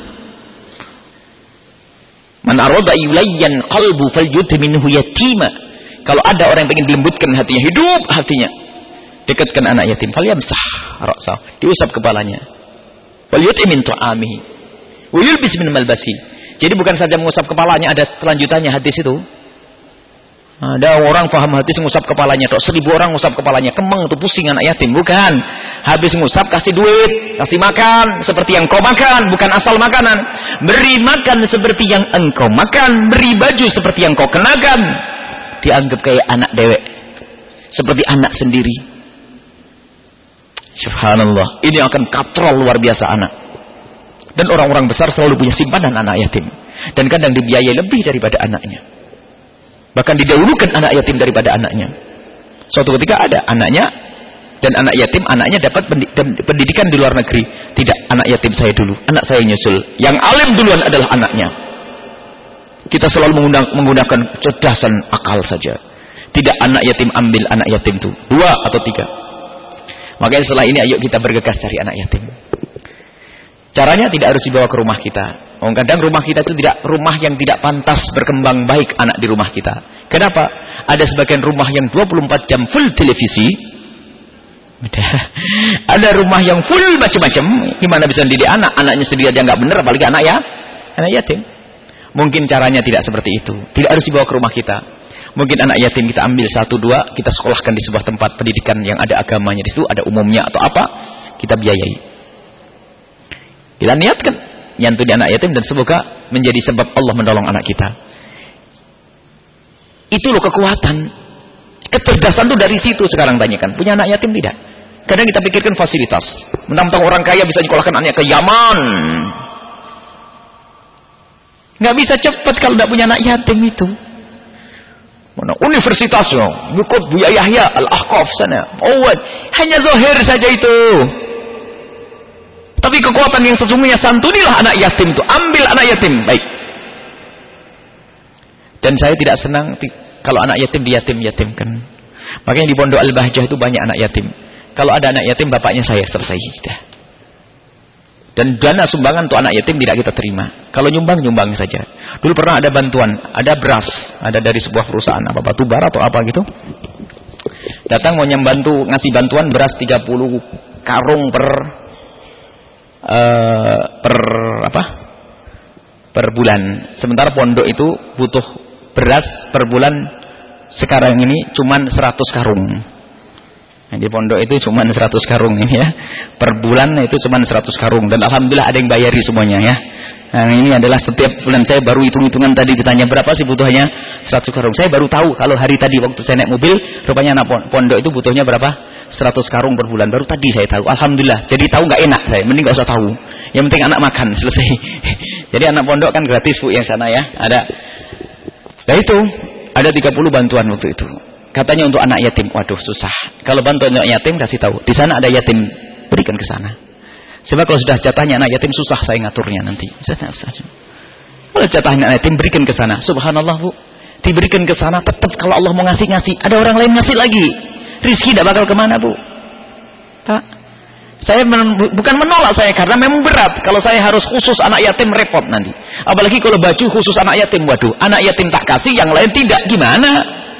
Man arada yulayyan qalbu falyut minhu yatima. Kalau ada orang yang ingin dilembutkan hatinya, hidup hatinya, dekatkan anak yatim. Falyamsah ra'sah, diusap kepalanya. Falyut min ta'amihi wa yulbis min malbasi. Jadi bukan saja mengusap kepalanya, ada kelanjutannya hadis itu. Ada orang paham hadis ngusap kepalanya, 1000 orang ngusap kepalanya, kemeng itu pusing anak yatim. Bukan. Habis ngusap kasih duit, kasih makan seperti yang kau makan, bukan asal makanan. Beri makan seperti yang engkau makan, beri baju seperti yang kau kenakan. Dianggap kayak anak dewek, seperti anak sendiri. Subhanallah, ini akan katrol luar biasa anak. Dan orang-orang besar selalu punya simpanan anak yatim, dan kadang dibiayai lebih daripada anaknya. Bahkan didahulukan anak yatim daripada anaknya. Suatu ketika ada anaknya, dan anak yatim, anaknya dapat pendidikan di luar negeri. Tidak, anak yatim saya dulu, anak saya nyusul. Yang alim duluan adalah anaknya. Kita selalu menggunakan cerdasan akal saja. Tidak anak yatim ambil anak yatim itu 2 atau 3. Makanya setelah ini ayo kita bergegas cari anak yatim. Caranya tidak harus dibawa ke rumah kita. Kadang rumah kita itu tidak rumah yang tidak pantas berkembang baik anak di rumah kita. Kenapa? Ada sebagian rumah yang 24 jam full televisi. Ada rumah yang full macam-macam. Gimana bisa didik anak? Anaknya sendiri aja nggak benar, apalagi anak yatim. Mungkin caranya tidak seperti itu. Tidak harus dibawa ke rumah kita. Mungkin anak yatim kita ambil 1-2, kita sekolahkan di sebuah tempat pendidikan yang ada agamanya di situ, ada umumnya atau apa, kita biayai. Kita niatkan nyantuni anak yatim dan semoga menjadi sebab Allah menolong anak kita. Itu loh kekuatan. Kecerdasan tuh dari situ sekarang tanyakan. Punya anak yatim tidak? Kadang kita pikirkan fasilitas. Mentang-mentang orang kaya bisa nyekolahkan anaknya ke Yaman. Nggak bisa cepat kalau tidak punya anak yatim itu. Mana universitasnya? Ikut Buya Yahya Al-Ahqaf sana. Hanya zahir saja itu. Tapi kekuatan yang sesungguhnya, santunilah anak yatim itu. Ambil anak yatim. Baik. Dan saya tidak senang kalau anak yatim diyatim-yatimkan. Makanya di Pondok Al-Bahjah itu banyak anak yatim. Kalau ada anak yatim, bapaknya saya, selesai sudah. Dan dana sumbangan untuk anak yatim tidak kita terima. Kalau nyumbang saja. Dulu pernah ada bantuan, ada beras, ada dari sebuah perusahaan, apa batu bara atau apa gitu. Datang mau ngasih bantuan beras 30 karung per bulan. Sementara pondok itu butuh beras per bulan sekarang ini cuman 100 karung. Nah, di pondok itu cuman 100 karung ini ya. Per bulan itu cuman 100 karung dan alhamdulillah ada yang bayari semuanya ya. Nah, ini adalah setiap bulan saya baru hitung-hitungan tadi ditanya berapa sih butuhnya 100 karung. Saya baru tahu kalau hari tadi waktu saya naik mobil rupanya anak pondok itu butuhnya berapa? 100 karung per bulan. Baru tadi saya tahu. Alhamdulillah. Jadi tahu nggak enak saya. Mending nggak usah tahu. Yang penting anak makan selesai. Jadi anak pondok kan gratis Bu yang sana ya. Ada. Nah itu ada 30 bantuan waktu itu. Katanya untuk anak yatim. Waduh susah. Kalau bantuan anak yatim kasih tahu. Di sana ada yatim, berikan ke sana. Sebab kalau sudah jatahnya anak yatim susah saya ngaturnya nanti. Kalau jatahnya anak yatim berikan ke sana. Subhanallah Bu. Diberikan ke sana tetap kalau Allah mau ngasih. Ada orang lain ngasih lagi. Rizki tidak bakal kemana Bu. Pak, saya bukan menolak saya karena memang berat. Kalau saya harus khusus anak yatim repot nanti. Apalagi kalau baju khusus anak yatim. Waduh, anak yatim tak kasih, yang lain tidak. Gimana?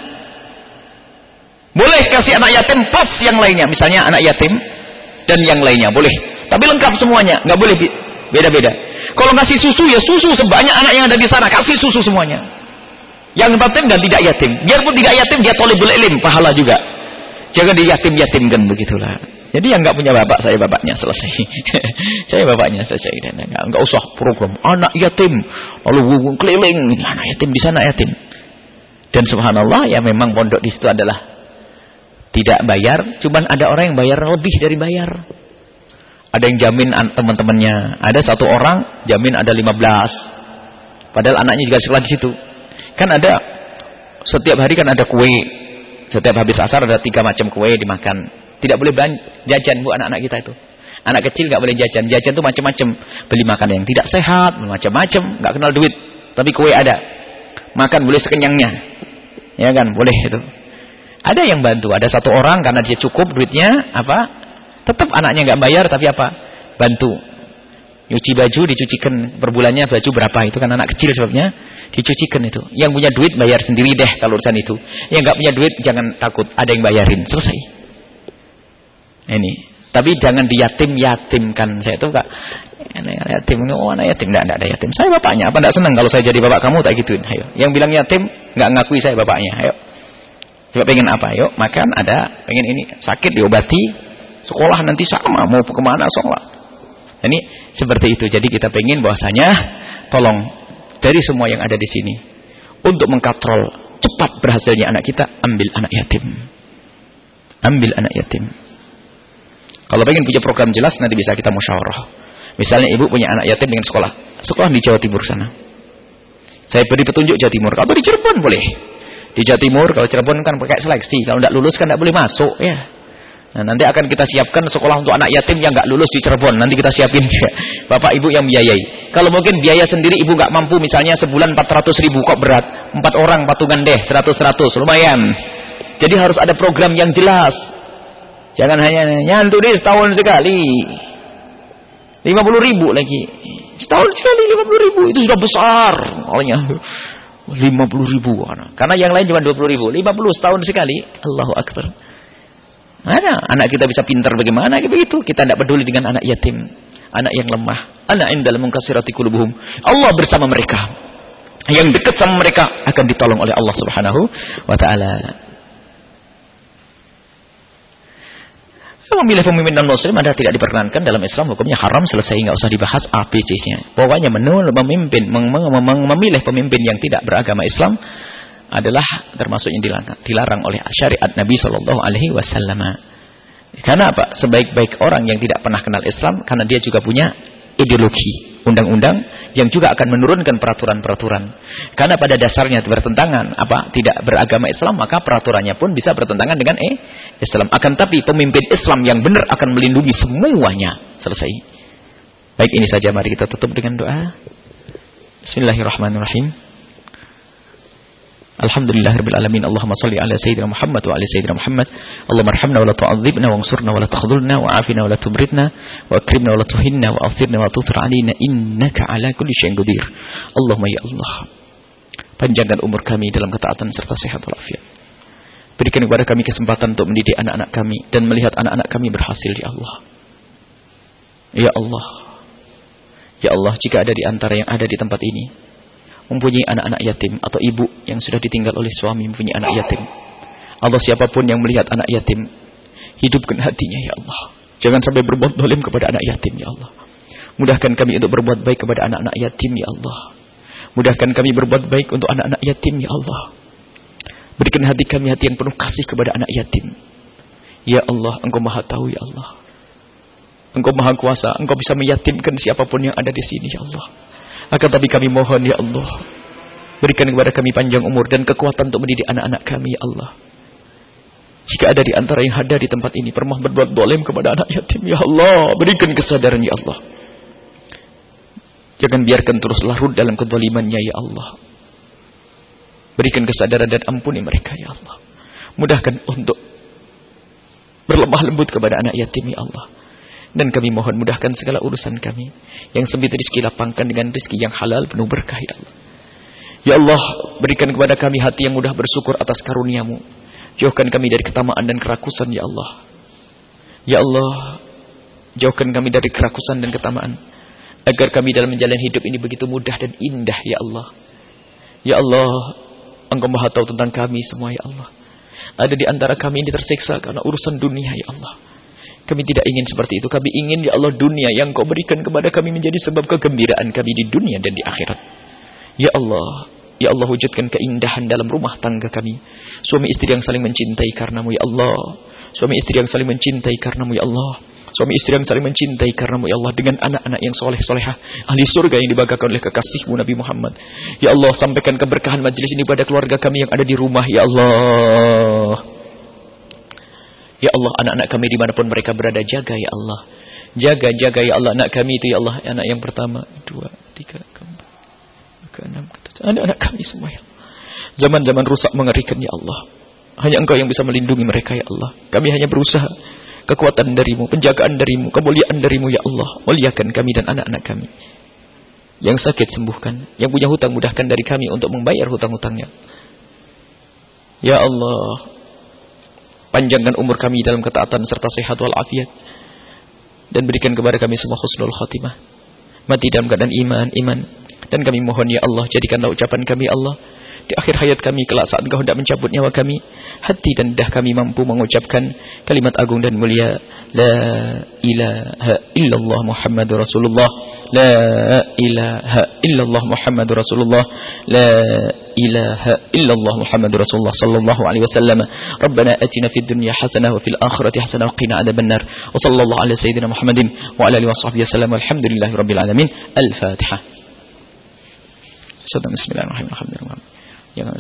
Boleh kasih anak yatim plus yang lainnya. Misalnya anak yatim dan yang lainnya boleh. Tapi lengkap semuanya. Nggak boleh beda-beda. Kalau ngasih susu ya susu sebanyak anak yang ada di sana. Kasih susu semuanya. Yang yatim dan tidak yatim. Biarpun tidak yatim dia tolibul ilim, pahala juga. Jangan diyatim-yatimkan begitulah. Jadi yang nggak punya bapak, saya bapaknya selesai. Saya bapaknya selesai. Nggak usah program anak yatim lalu keliling anak yatim di sana yatim. Dan subhanallah ya memang pondok di situ adalah tidak bayar, cuman ada orang yang bayar lebih dari bayar. Ada yang jamin teman-temannya. Ada satu orang jamin ada 15. Padahal anaknya juga sekolah di situ. Kan ada setiap hari kan ada kue. Setiap habis asar ada 3 macam kue dimakan. Tidak boleh jajan Bu anak-anak kita itu. Anak kecil nggak boleh jajan. Jajan itu macam-macam. Beli makanan yang tidak sehat, macam-macam, nggak kenal duit. Tapi kue ada. Makan boleh sekenyangnya. Ya kan, boleh itu. Ada yang bantu. Ada satu orang karena dia cukup duitnya apa? Tetap anaknya nggak bayar tapi apa? Bantu. Nyuci baju dicucikan per bulannya baju berapa itu kan anak kecil sebabnya dicucikan itu. Yang punya duit bayar sendiri deh kalau urusan itu. Yang nggak punya duit jangan takut ada yang bayarin selesai. Ini. Tapi jangan diyatim-yatimkan. Saya tuh Kak anak yatim, anak yatim enggak ada yatim. Saya bapaknya. Apa enggak senang kalau saya jadi bapak kamu tak gituin? Ayo. Yang bilang yatim enggak ngakui saya bapaknya. Ayo. Coba pengen apa? Yuk makan ada, pengen ini sakit diobati, sekolah nanti sama, mau kemana sholat. Ini seperti itu. Jadi kita pengen bahwasanya tolong dari semua yang ada di sini untuk mengkatrol cepat berhasilnya anak kita, ambil anak yatim. Ambil anak yatim. Kalau pengen punya program jelas nanti bisa kita musyawarah. Misalnya ibu punya anak yatim dengan sekolah di Jawa Timur sana. Saya beri petunjuk Jawa Timur. Kalau di Cirebon boleh. Di Jawa Timur, kalau Cirebon kan pakai seleksi. Kalau tidak lulus kan tidak boleh masuk. Ya. Nah, nanti akan kita siapkan sekolah untuk anak yatim yang nggak lulus di Cirebon. Nanti kita siapin bapak ibu yang biayai. Kalau mungkin biaya sendiri ibu nggak mampu, misalnya sebulan 400.000 kok berat. 4 orang patungan deh, 100 lumayan. Jadi harus ada program yang jelas. Jangan hanya nyantu deh setahun sekali. 50.000 lagi. Setahun sekali 50.000 itu sudah besar. Makanya 50.000 karena yang lain cuma 20.000. 50 setahun sekali. Allahu Akbar. Mana anak kita bisa pintar bagaimana begitu? Kita tidak peduli dengan anak yatim, anak yang lemah, anak indal munkasirati qulubuhum. Allah bersama mereka. Yang dekat sama mereka akan ditolong oleh Allah Subhanahu wa taala. Memilih pemimpin non-muslim adalah tidak diperkenankan dalam Islam, hukumnya haram, selesai, nggak usah dibahas ABC-nya. Pokoknya memilih pemimpin yang tidak beragama Islam adalah termasuk yang dilarang oleh syariat Nabi Shallallahu Alaihi Wasallam. Karena apa? Sebaik-baik orang yang tidak pernah kenal Islam, karena dia juga punya ideologi, undang-undang yang juga akan menurunkan peraturan-peraturan. Karena pada dasarnya bertentangan tidak beragama Islam, maka peraturannya pun bisa bertentangan dengan Islam. Akan tapi pemimpin Islam yang benar akan melindungi semuanya. Selesai. Baik, ini saja, mari kita tutup dengan doa. Bismillahirrahmanirrahim. Alhamdulillahirabbil alamin. Allahumma shalli ala sayyidina Muhammad wa ala sayyidina Muhammad. Allahumma arhamna wa la tu'adzibna wansurna wa la takhdhulna wa afina wa la tubridna wa akrimna wa la tuhinna wa athirna wa tuthir alaina innaka ala kulli syai'in qadir. Allahumma ya Allah, panjangkan umur kami dalam ketaatan serta sehat walafiat. Berikan kepada kami kesempatan untuk mendidik anak-anak kami dan melihat anak-anak kami berhasil ya Allah. Ya Allah. Ya Allah, jika ada di antara yang ada di tempat ini mempunyai anak-anak yatim atau ibu yang sudah ditinggal oleh suami mempunyai anak yatim, Allah, siapapun yang melihat anak yatim, hidupkan hatinya ya Allah. Jangan sampai berbuat zalim kepada anak yatim ya Allah. Mudahkan kami untuk berbuat baik kepada anak-anak yatim ya Allah. Mudahkan kami berbuat baik untuk anak-anak yatim ya Allah. Berikan hati kami hati yang penuh kasih kepada anak yatim. Ya Allah, Engkau Maha tahu ya Allah. Engkau Maha kuasa, Engkau bisa meyatimkan siapapun yang ada di sini ya Allah. Akan tapi kami mohon ya Allah, berikan kepada kami panjang umur dan kekuatan untuk mendidik anak-anak kami ya Allah. Jika ada di antara yang ada di tempat ini pernah berbuat zalim kepada anak yatim ya Allah, berikan kesadaran ya Allah. Jangan biarkan terus larut dalam kezalimannya ya Allah. Berikan kesadaran dan ampuni mereka ya Allah. Mudahkan untuk berlemah lembut kepada anak yatim ya Allah. Dan kami mohon mudahkan segala urusan kami. Yang sempit rezeki lapangkan dengan rezeki yang halal penuh berkah ya Allah. Ya Allah, berikan kepada kami hati yang mudah bersyukur atas karunia-Mu. Jauhkan kami dari ketamaan dan kerakusan ya Allah. Ya Allah, jauhkan kami dari kerakusan dan ketamaan. Agar kami dalam menjalani hidup ini begitu mudah dan indah ya Allah. Ya Allah, Engkau Maha tahu tentang kami semua ya Allah. Ada di antara kami ini tersiksa karena urusan dunia ya Allah. Kami tidak ingin seperti itu. Kami ingin ya Allah dunia yang Kau berikan kepada kami menjadi sebab kegembiraan kami di dunia dan di akhirat. Ya Allah, wujudkan keindahan dalam rumah tangga kami. Suami istri yang saling mencintai karena-Mu ya Allah. Suami istri yang saling mencintai karena-Mu ya Allah. Suami istri yang saling mencintai karena-Mu ya Allah. Dengan anak-anak yang soleh-solehah, ahli surga yang dibanggakan oleh kekasih-Mu Nabi Muhammad. Ya Allah, sampaikan keberkahan majelis ini pada keluarga kami yang ada di rumah ya Allah. Ya Allah, anak-anak kami dimanapun mereka berada, jaga ya Allah. Jaga ya Allah anak kami itu ya Allah. Anak yang pertama, 2, 3, keempat, keenam, ketujuh. Anak-anak kami semua ya Allah. Zaman-zaman rusak mengerikan ya Allah. Hanya Engkau yang bisa melindungi mereka ya Allah. Kami hanya berusaha. Kekuatan dari-Mu, penjagaan dari-Mu, kemuliaan dari-Mu ya Allah. Muliakan kami dan anak-anak kami. Yang sakit sembuhkan. Yang punya hutang mudahkan dari kami untuk membayar hutang-hutangnya. Ya Allah, panjangkan umur kami dalam ketaatan serta sehat walafiat. Dan berikan kepada kami semua husnul khatimah. Mati dalam keadaan iman. Dan kami mohon ya Allah, jadikanlah ucapan kami Allah di akhir hayat kami kelak saat Engkau hendak mencabut nyawa kami, hati dan lidah kami mampu mengucapkan kalimat agung dan mulia la ilaha illallah Muhammadur Rasulullah, la ilaha illallah Muhammadur Rasulullah, la ilaha illallah Muhammadur Rasulullah sallallahu alaihi wasallam. Rabbana atina fid dunya hasanah wa fil akhirati hasanah wa qina adzabannar. Wa sallallahu ala sayyidina Muhammadin wa ala alihi washabbihi wasallam. Walhamdulillahi rabbil alamin. Al-Fatihah. Bismillahirrahmanirrahim. Jangan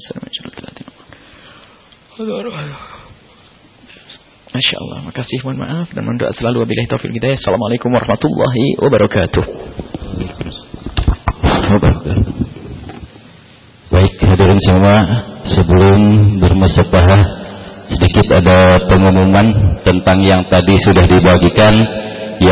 Masya Allah, makasih, mohon maaf dan mohon doa selalu. Wabillahi taufiq hidayah. Assalamualaikum warahmatullahi wabarakatuh. Baik hadirin semua, sebelum bermusyawarah sedikit ada pengumuman tentang yang tadi sudah dibagikan.